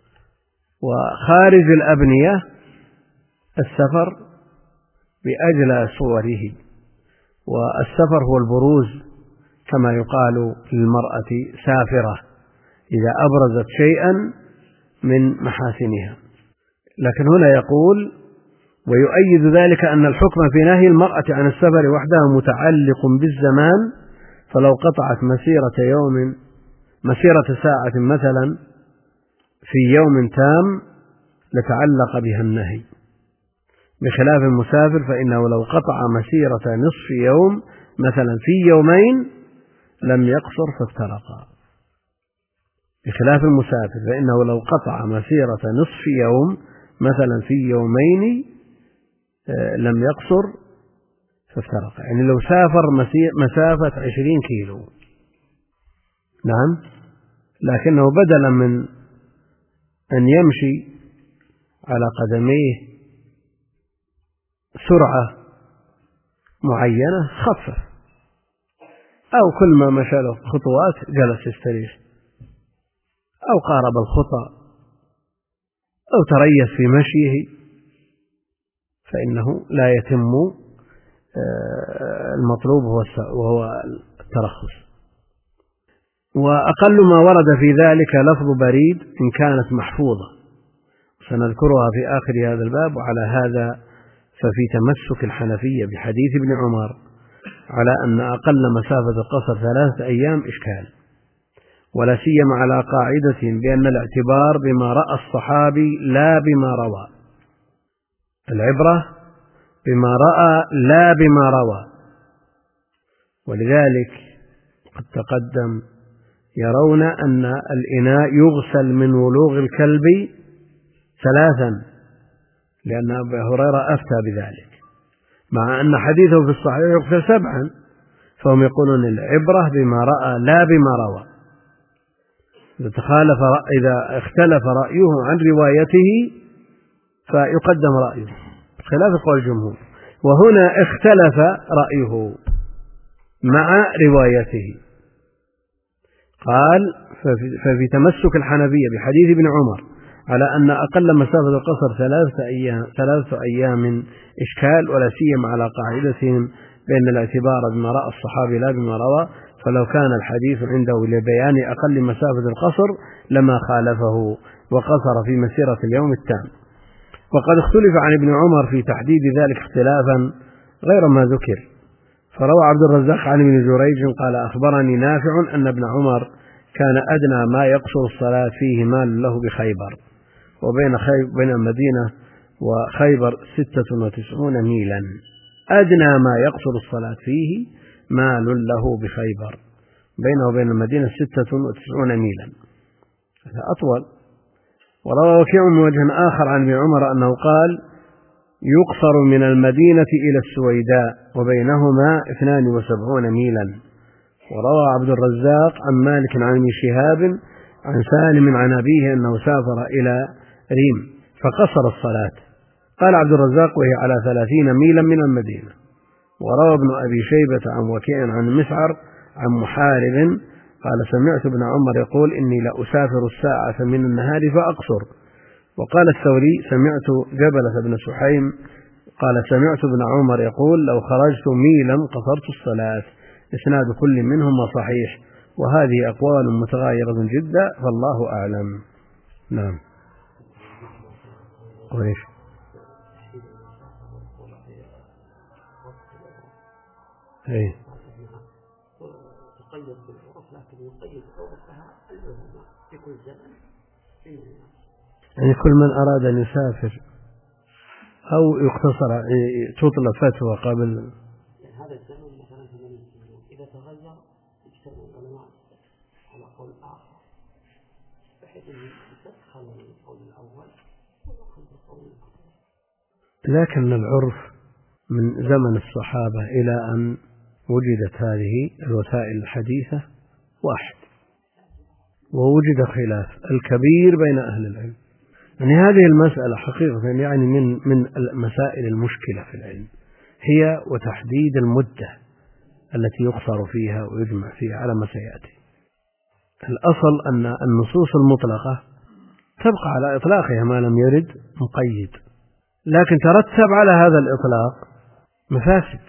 وخارج الأبنية السفر بأجلى صوره، والسفر هو البروز، كما يقال للمرأة سافرة إذا أبرزت شيئا من محاسنها. لكن هنا يقول ويؤيد ذلك أن الحكم في نهي المرأة عن السفر وحدها متعلق بالزمان، فلو قطعت مسيرة يوم مسيرة ساعة مثلا في يوم تام لتعلق بها النهي، بخلاف المسافر فإنه لو قطع مسيرة نصف يوم مثلا في يومين لم يقصر فافترقا، بخلاف المسافر فإنه لو قطع مسيرة نصف يوم مثلا في يومين لم يقصر فافترقا، يعني لو سافر مسافة عشرين كيلو نعم، لكنه بدلا من أن يمشي على قدميه سرعة معينة خفف، أو كل ما مشى له خطوات جلس يستريح، أو قارب الخطى، أو تريث في مشيه، فإنه لا يتم المطلوب وهو الترخص. وأقل ما ورد في ذلك لفظ بريد إن كانت محفوظة، سنذكرها في آخر هذا الباب. وعلى هذا ففي تمسك الحنفية بحديث ابن عمر على أن أقل مسافة القصر ثلاثة أيام إشكال، ولا سيما على قاعدة بأن الاعتبار بما رأى الصحابي لا بما روى، العبرة بما رأى لا بما روى. ولذلك قد تقدم يرون أن الإناء يغسل من ولوغ الكلب ثلاثا، لأن أبا هريرة أفتى بذلك، مع أن حديثه في الصحيح يغسل سبعا، فهم يقولون العبرة بما رأى لا بما روى. إذا تخالف إذا اختلف رأيه عن روايته فيقدم رأيه خلاف قول الجمهور، وهنا اختلف رأيه مع روايته. قال ففي تمسك الحنفية بحديث ابن عمر على أن أقل مسافة القصر ثلاثة أيام, ثلاثة أيام إشكال، ولا سيما على قاعدتهم بأن الاعتبار بما رأى الصحابي لا بما روى، فلو كان الحديث عنده لبيان أقل مسافة القصر لما خالفه وقصر في مسيرة اليوم التام. وقد اختلف عن ابن عمر في تحديد ذلك اختلافا غير ما ذكر، فروى عبد الرزاق عن ابن جريج قال أخبرني نافع أن ابن عمر كان أدنى ما يقصر الصلاة فيه مال له بخيبر، وبين خيب بين المدينة وخيبر ستة وتسعون ميلا، أدنى ما يقصر الصلاة فيه مال له بخيبر، بينه وبين المدينة ستة وتسعون ميلا، هذا أطول. وروى وكيع من وجه آخر عن ابن عمر أنه قال يقصر من المدينة إلى السويداء وبينهما اثنان وسبعون ميلا. وروى عبد الرزاق عن مالك عن ابن شهاب عن سالم عن أبيه أنه سافر إلى ريم فقصر الصلاة. قال عبد الرزاق وهي على ثلاثين ميلا من المدينة. وروى ابن أبي شيبة عن وكيع عن مسعر عن محارب قال سمعت ابن عمر يقول إني لأسافر الساعة من النهار فأقصر. وقال الثوري سمعت جبلة بن سحيم قال سمعت ابن عمر يقول لو خرجت ميلا قصرت الصلاة. إسناد كل منهما صحيح، وهذه أقوال متغايرة جدا فالله أعلم. نعم. وإيش؟ إيه. يقيد بالعرف لكن يقيد عرفها العلماء في كل زمن. يعني كل من أراد أن يسافر أو يقتصر تطلب فتوى قبل هذا الزمن مثلا ثمانين سنة، إذا تغير يجتمع العلماء على قول آخر بحيث أن يدخل القول الأول ويأخذ القول الآخر. لكن العرف من زمن الصحابة إلى أن وجدت هذه الوسائل الحديثة واحد، ووجد خلاف الكبير بين أهل العلم. يعني هذه المسألة حقيقة يعني من من المسائل المشكلة في العلم، هي وتحديد المدة التي يقصر فيها ويجمع فيها على ما سيأتي. الأصل أن النصوص المطلقة تبقى على إطلاقها ما لم يرد مقيد، لكن ترتب على هذا الإطلاق مفاسد،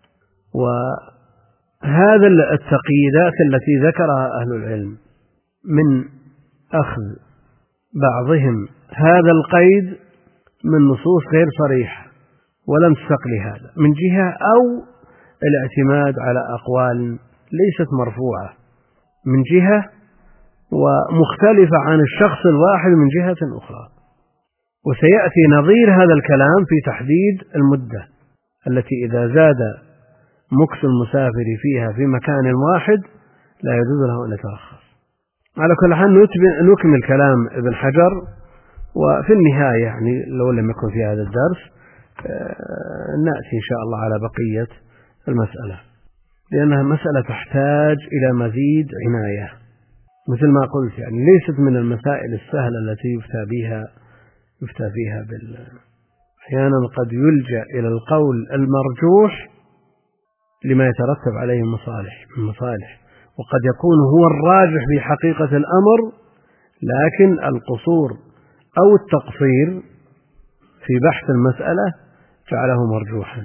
وهذا التقييدات التي ذكرها أهل العلم من أخذ بعضهم هذا القيد من نصوص غير صريحة ولم تستقل هذا من جهة، أو الاعتماد على أقوال ليست مرفوعة من جهة ومختلفة عن الشخص الواحد من جهة أخرى. وسيأتي نظير هذا الكلام في تحديد المدة التي إذا زاد مكث المسافر فيها في مكان واحد لا يجوز له أن يترخص. على كل حال نكمل كلام ابن حجر، وفي النهاية يعني لو لم يكن في هذا الدرس نأتي إن شاء الله على بقية المسألة، لأنها مسألة تحتاج إلى مزيد عناية مثل ما قلت، يعني ليست من المسائل السهلة التي يفتى بها يفتى فيها بال أحيانا قد يلجأ إلى القول المرجوح لما يترتب عليه مصالح مصالح وقد يكون هو الراجح في حقيقة الأمر، لكن القصور أو التقصير في بحث المسألة جعله مرجوحا.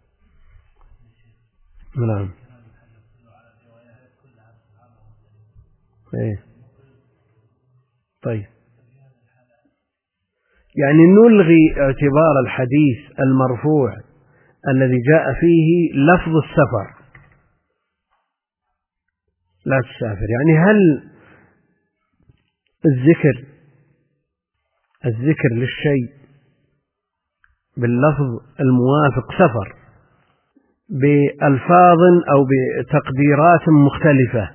نعم. إيه. طيب، يعني نلغي اعتبار الحديث المرفوع الذي جاء فيه لفظ السفر لا تسافر، يعني هل الذكر الذكر للشيء باللفظ الموافق سفر بألفاظ أو بتقديرات مختلفة،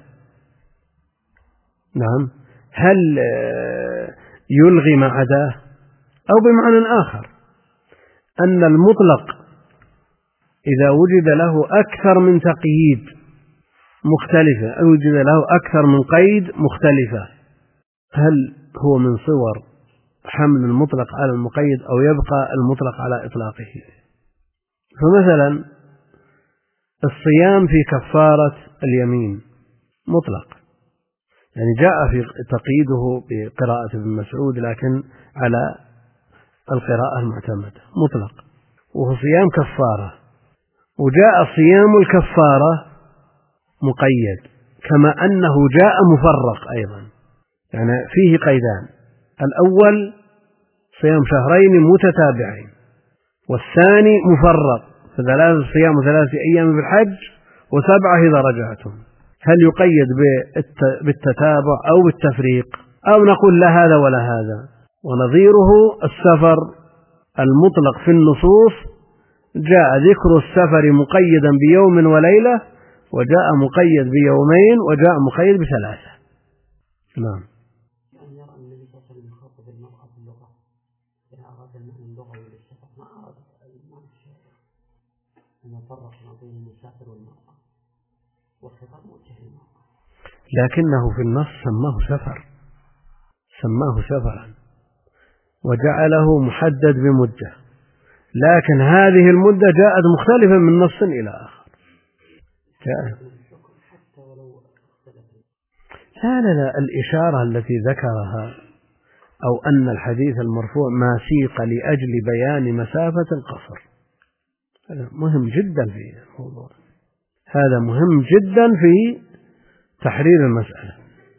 نعم، هل يلغي ما عداه؟ أو بمعنى آخر أن المطلق إذا وجد له أكثر من تقييد مختلفة أو وجد له أكثر من قيد مختلفة، هل هو من صور حمل المطلق على المقيد أو يبقى المطلق على إطلاقه؟ فمثلا الصيام في كفارة اليمين مطلق، يعني جاء في تقييده بقراءة ابن مسعود لكن على القراءة المعتمدة مطلق، وهو صيام كفارة، وجاء صيام الكفارة مقيد، كما أنه جاء مفرق أيضا، يعني فيه قيدان: الأول صيام شهرين متتابعين، والثاني مفرق فثلاثة صيام ثلاثة أيام في الحج وسبعة إذا رجعتم. هل يقيد بالتتابع أو بالتفريق، أو نقول لا هذا ولا هذا؟ ونظيره السفر المطلق في النصوص، جاء ذكر السفر مقيدا بيوم وليلة، وجاء مقيد بيومين، وجاء مقيد بثلاثة. نعم. يعني يرى أن النبي صلى الله عليه وسلم يخاطب المرأة باللغة، إذا أراد المعنى اللغوي للسفر ما أراد المعنى الشرعي، أن فرق ما بين المسافر والمرأة والخطاب موجه للمرأة، لكنه في النص سماه سفر، سماه سفرا وجعله محدد بمدة، لكن هذه المدة جاءت مختلفة من نص إلى آخر. لا لا لا الإشارة التي ذكرها أو أن الحديث المرفوع ما سيق لأجل بيان مسافة القصر، هذا مهم جدا في الموضوع، هذا مهم جدا في تحرير المسألة.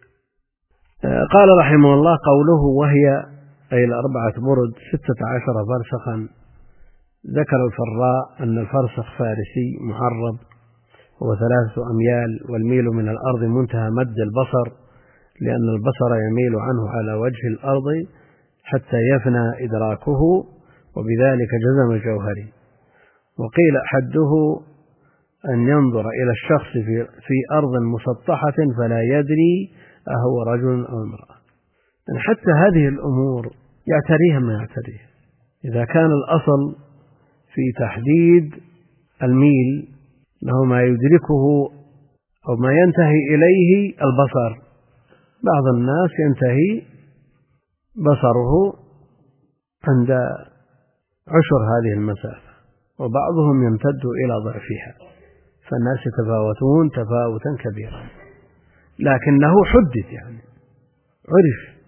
قال رحمه الله: قوله وهي أي الأربعة برد ستة عشر فرسخا. ذكر الفراء أن الفرسخ فارسي معرب هو ثلاثة أميال، والميل من الأرض منتهى مد البصر، لأن البصر يميل عنه على وجه الأرض حتى يفنى إدراكه، وبذلك جزم الجوهري. وقيل حده أن ينظر إلى الشخص في, في أرض مسطحة فلا يدري أهو رجل أو امرأة. يعني حتى هذه الأمور يعتريها ما يعتريها. إذا كان الأصل في تحديد الميل له ما يدركه أو ما ينتهي إليه البصر، بعض الناس ينتهي بصره عند عشر هذه المسافة، وبعضهم يمتد إلى ضعفها، فالناس يتفاوتون تفاوتا كبيرا، لكنه حدد، يعني عرف.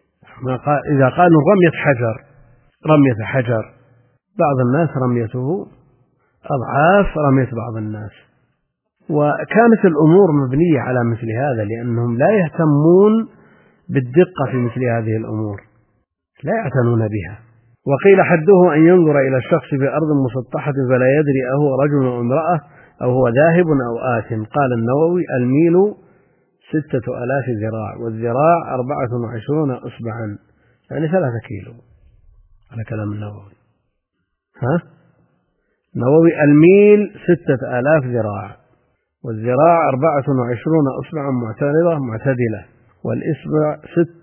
إذا قالوا رمية حجر رمية حجر بعض الناس رميته أضعاف رمية بعض الناس، وكانت الأمور مبنية على مثل هذا، لأنهم لا يهتمون بالدقة في مثل هذه الأمور، لا يعتنون بها. وقيل حده أن ينظر إلى الشخص في أرض مسطحة فلا يدري أهو رجل أو امرأة أو هو ذاهب أو آت. قال النووي: الميل ستة آلاف ذراع، والذراع أربعة وعشرون أصبعا، يعني ثلاثة كيلو، على كلام النووي. ها؟ النووي: الميل ستة آلاف ذراع، والذراع أربعة وعشرون أصبعا معترضة معتدلة، والإصبع ست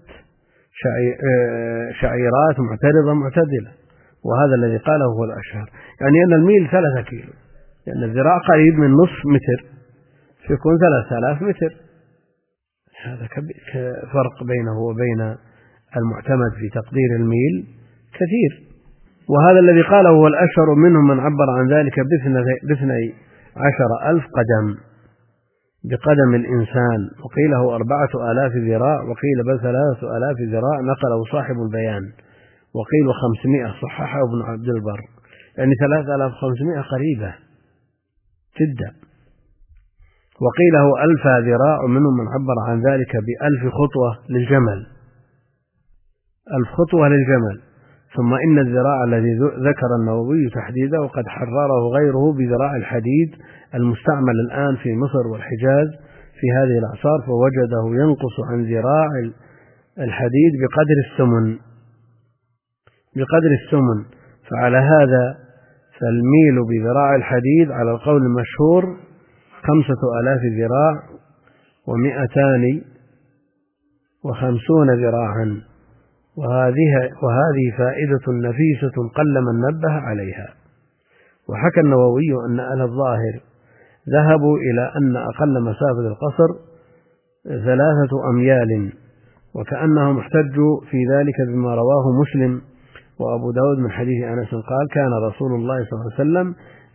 شعيرات معترضة معتدلة، وهذا الذي قاله هو الأشهر، يعني أن الميل ثلاثة كيلو، لأن يعني الذراع قريب من نصف متر، فيكون ثلاثة آلاف متر. هذا فرق بينه وبين المعتمد في تقدير الميل كثير. وهذا الذي قاله هو الأشهر، منهم من عبر عن ذلك باثني عشر ألف قدم بقدم الإنسان، وقيل هو أربعة آلاف ذراع، وقيل بل ثلاثة آلاف ذراع، نقله صاحب البيان، وقيل خمسمائة صححه ابن عبد البر، يعني ثلاثة آلاف وخمسمائة قريبة جدا. وقيل هو ألف ذراع، ومنهم من عبر عن ذلك بألف خطوة للجمل، ألف خطوة للجمل. ثم إن الذراع الذي ذكر النووي تحديده وقد حرره غيره بذراع الحديد المستعمل الآن في مصر والحجاز في هذه الأعصار، فوجده ينقص عن ذراع الحديد بقدر السمن بقدر السمن فعلى هذا فالميل بذراع الحديد على القول المشهور خمسة آلاف ذراع ومئتان وخمسون ذراعا. وهذه, وهذه فائدة نفيسة قل من نبه عليها. وحكى النووي أن أهل الظاهر ذهبوا إلى أن أقل مسافة القصر ثلاثة أميال، وكأنهم احتجوا في ذلك بما رواه مسلم وأبو داود من حديث أنس قال: كان رسول الله صلى الله عليه وسلم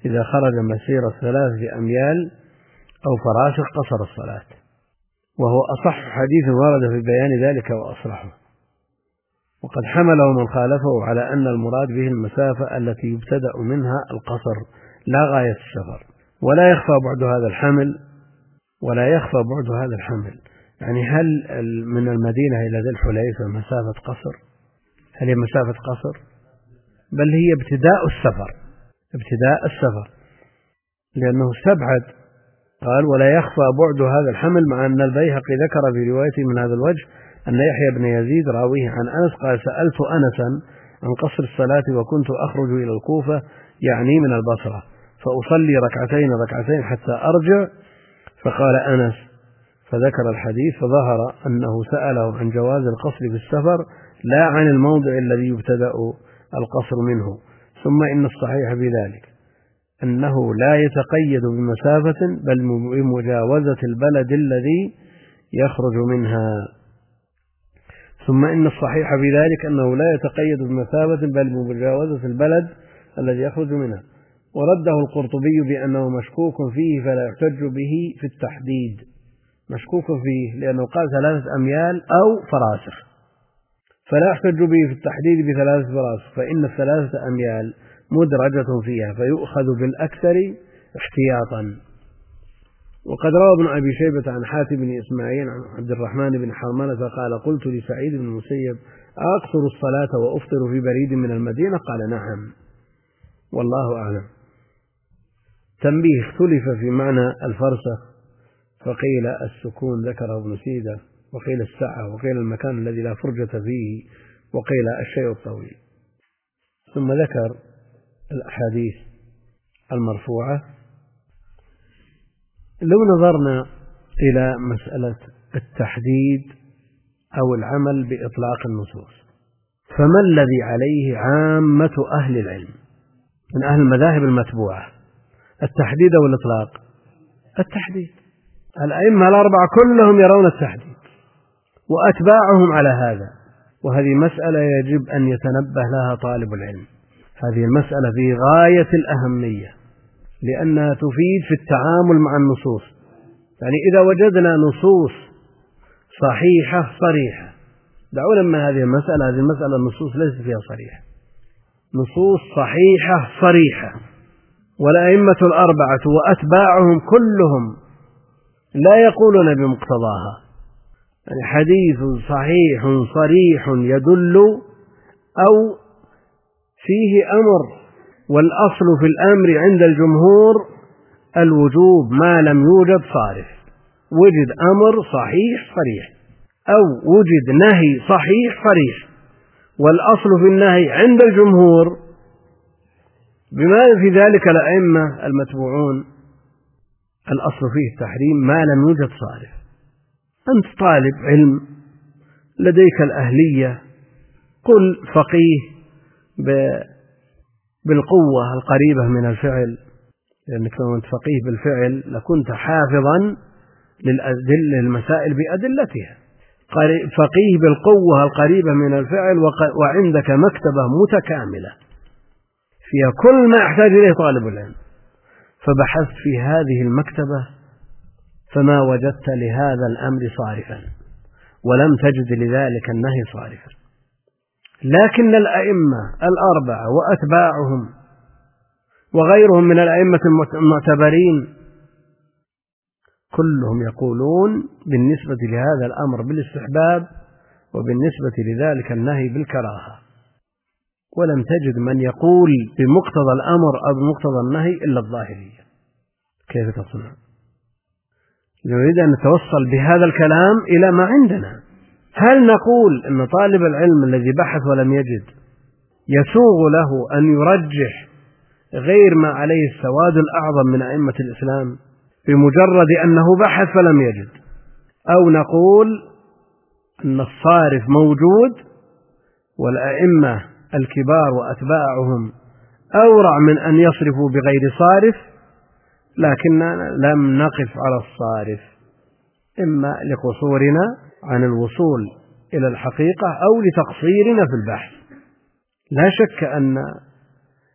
إذا خرج مسيرة ثلاثة أميال أو فراسخ قصر الصلاة، وهو أصح حديث ورد في بيان ذلك وأصرحه. وقد حمله من خالفه على أن المراد به المسافة التي يبتدأ منها القصر لا غاية السفر. ولا يخفى بعد هذا الحمل ولا يخفى بعد هذا الحمل يعني هل من المدينة إلى ذي الحليفة مسافة قصر؟ هل هي مسافة قصر؟ بل هي ابتداء السفر ابتداء السفر لأنه استبعد، قال ولا يخفى بعد هذا الحمل، مع أن البيهقي ذكر في روايته من هذا الوجه أن يحيى بن يزيد راويه عن أنس قال سألت أنسا عن قصر الصلاة وكنت أخرج إلى الكوفة يعني من البصرة فأصلي ركعتين ركعتين حتى أرجع، فقال أنس فذكر الحديث فظهر أنه سأله عن جواز القصر في السفر لا عن الموضع الذي يبتدأ القصر منه. ثم إن الصحيح بذلك أنه لا يتقيد بمسافة بل بمجاوزة البلد الذي يخرج منها. ثم إن الصحيح بذلك أنه لا يتقيد بمسافة بل بمجاوزة البلد الذي يخرج منها. ورده القرطبي بأنه مشكوك فيه فلا يحتج به في التحديد، مشكوك فيه لأنه قال ثلاثة أميال أو فراسخ، فلا يحتج به في التحديد بثلاثة فراسخ، فإن الثلاثة أميال مدرجة فيها فيؤخذ بالأكثر احتياطا. وقد روى ابن أبي شيبة عن حاتم بن إسماعيل عن عبد الرحمن بن حرملة قال قلت لسعيد بن المسيب أقصر الصلاة وأفطر في بريد من المدينة؟ قال نعم والله أعلم. تنبيه اختلف في معنى الفرسخ، فقيل السكون ذكره ابن سيدة، وقيل الساعة، وقيل المكان الذي لا فرجة فيه، وقيل الشيء الطويل. ثم ذكر الأحاديث المرفوعة. لو نظرنا إلى مسألة التحديد أو العمل بإطلاق النصوص، فما الذي عليه عامة أهل العلم من أهل المذاهب المتبوعة؟ التحديد أو الإطلاق؟ التحديد. الأئمة الأربعة كلهم يرون التحديد وأتباعهم على هذا، وهذه مسألة يجب أن يتنبه لها طالب العلم. هذه المسألة في غاية الأهمية لأنها تفيد في التعامل مع النصوص. يعني إذا وجدنا نصوص صحيحة صريحة، دعونا من هذه المسألة، هذه المسألة النصوص ليست فيها صريحة، نصوص صحيحة صريحة، والأئمة الأربعة وأتباعهم كلهم لا يقولون بمقتضاها، يعني حديث صحيح صريح يدل أو فيه أمر، والأصل في الأمر عند الجمهور الوجوب ما لم يوجد صارف. وجد أمر صحيح صريح أو وجد نهي صحيح صريح، والأصل في النهي عند الجمهور بما في ذلك الأئمة المتبوعون الأصل فيه التحريم ما لم يوجد صارف. أنت طالب علم لديك الأهلية، قل فقيه بالقوة القريبة من الفعل، لأنك لو أنت فقيه بالفعل لكنت حافظا للمسائل بأدلتها. فقيه بالقوة القريبة من الفعل وعندك مكتبة متكاملة فيها كل ما يحتاج إليه طالب العلم، فبحثت في هذه المكتبة فما وجدت لهذا الأمر صارفا ولم تجد لذلك النهي صارفا. لكن الأئمة الأربعة وأتباعهم وغيرهم من الأئمة المعتبرين كلهم يقولون بالنسبة لهذا الأمر بالاستحباب، وبالنسبة لذلك النهي بالكراهة، ولم تجد من يقول بمقتضى الأمر أو بمقتضى النهي إلا الظاهرية. كيف تصنع؟ نريد أن نتوصل بهذا الكلام إلى ما عندنا. هل نقول أن طالب العلم الذي بحث ولم يجد يسوغ له أن يرجح غير ما عليه السواد الأعظم من أئمة الإسلام بمجرد أنه بحث فلم يجد؟ أو نقول أن الصارف موجود والأئمة الكبار وأتباعهم أورع من أن يصرفوا بغير صارف، لكننا لم نقف على الصارف إما لقصورنا عن الوصول إلى الحقيقة أو لتقصيرنا في البحث. لا شك أن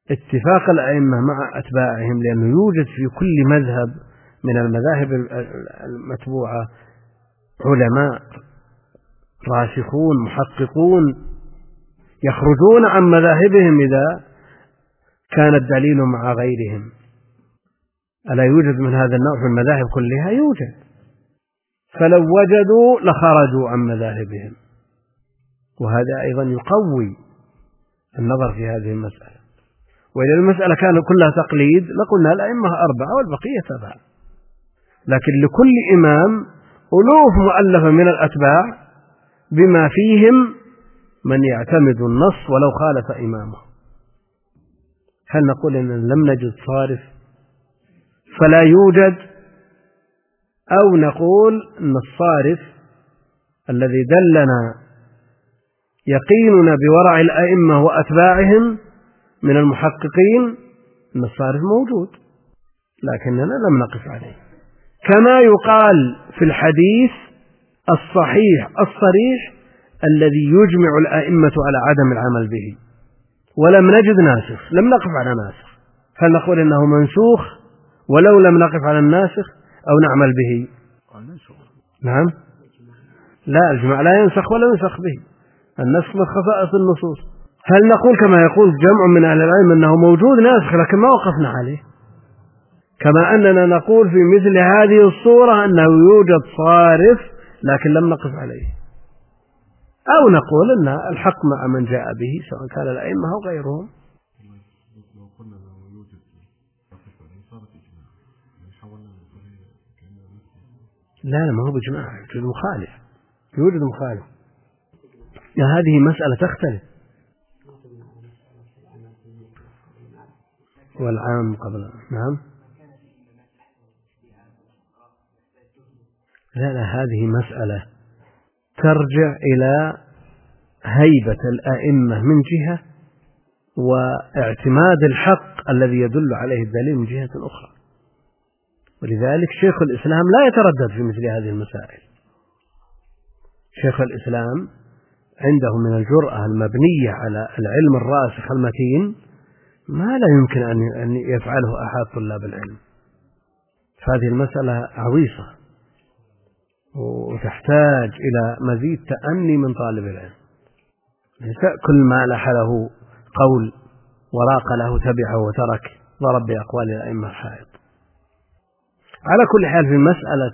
اتفاق الأئمة مع أتباعهم، لأنه يوجد في كل مذهب من المذاهب المتبوعة علماء راسخون محققون يخرجون عن مذاهبهم إذا كان الدليل مع غيرهم. ألا يوجد من هذا النوع في المذاهب كلها؟ يوجد. فلو وجدوا لخرجوا عن مذاهبهم، وهذا أيضا يقوي النظر في هذه المسألة. وإذا المسألة كانت كلها تقليد لقلنا الأئمة أربعة والبقية سبعة، لكن لكل إمام ألوف مؤلفة من الأتباع بما فيهم من يعتمد النص ولو خالف إمامه. هل نقول إن لم نجد صارف فلا يوجد، أو نقول أن الصارف الذي دلنا يقيننا بورع الأئمة وأتباعهم من المحققين أن الصارف موجود لكننا لم نقف عليه، كما يقال في الحديث الصحيح الصريح الذي يجمع الأئمة على عدم العمل به ولم نجد ناسخ، لم نقف على ناسخ. هل نقول إنه منسوخ ولو لم نقف على الناسخ أو نعمل به؟ نعم، لا، الإجماع لا ينسخ ولا ينسخ به، النسخ من خصائص النصوص. هل نقول كما يقول جمع من أهل العلم أنه موجود ناسخ لكن ما وقفنا عليه، كما أننا نقول في مثل هذه الصورة أنه يوجد صارف لكن لم نقف عليه، أو نقول أن الحق مع من جاء به سواء كان الأئمة أو غيرهم. لا، ما هو بإجماع، يوجد مخالف، يوجد مخالف. يا هذه مسألة تختلف. والعام قبل، نعم، لا لا، هذه مسألة ترجع إلى هيبة الأئمة من جهة واعتماد الحق الذي يدل عليه الدليل من جهة أخرى. ولذلك شيخ الإسلام لا يتردد في مثل هذه المسائل. شيخ الإسلام عنده من الجرأة المبنية على العلم الراسخ المتين ما لا يمكن أن يفعله أحد طلاب العلم. فهذه المسألة عويصة وتحتاج إلى مزيد تأني من طالب العلم. ليس كل ما لح له قول وراق له تبعه وترك ضرب بأقوال الأئمة الحائط. على كل حال في مسألة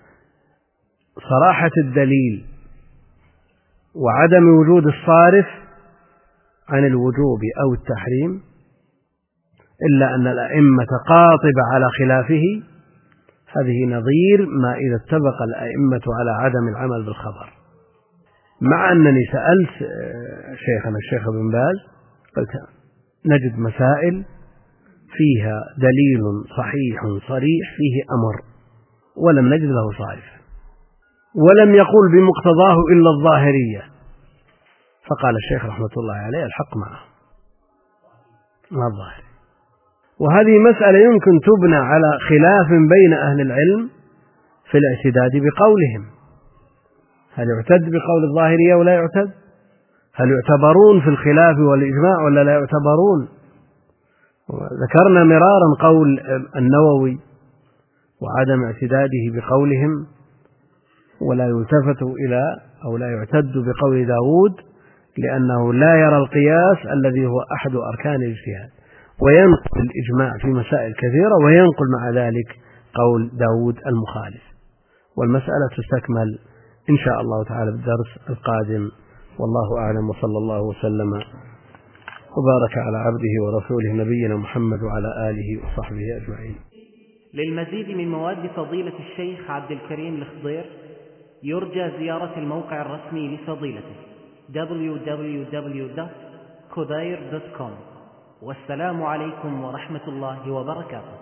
صراحة الدليل وعدم وجود الصارف عن الوجوب أو التحريم إلا أن الأئمة قاطبة على خلافه، هذه نظير ما إذا اتفق الأئمة على عدم العمل بالخبر. مع أنني سألت شيخنا الشيخ ابن باز قلت نجد مسائل فيها دليل صحيح صريح فيه أمر ولم نجد له صارفا، ولم يقول بمقتضاه إلا الظاهرية، فقال الشيخ رحمة الله عليه الحق معه مع الظاهر. وهذه مسألة يمكن تبنى على خلاف بين أهل العلم في الاعتداد بقولهم، هل يعتد بقول الظاهرية ولا يعتد؟ هل يعتبرون في الخلاف والإجماع ولا لا يعتبرون؟ ذكرنا مرارا قول النووي وعدم اعتداده بقولهم، ولا يلتفت إلى أو لا يعتد بقول داود لأنه لا يرى القياس الذي هو أحد أركان الاجتهاد، وينقل الإجماع في مسائل كثيرة وينقل مع ذلك قول داود المخالف. والمسألة تستكمل إن شاء الله تعالى بالدرس القادم، والله أعلم، وصلى الله وسلم وبارك على عبده ورسوله نبينا محمد وعلى آله وصحبه أجمعين. للمزيد من مواد فضيلة الشيخ عبد الكريم الخضير يرجى زيارة الموقع الرسمي لفضيلته دبليو دبليو دبليو دوت خضير دوت كوم. والسلام عليكم ورحمة الله وبركاته.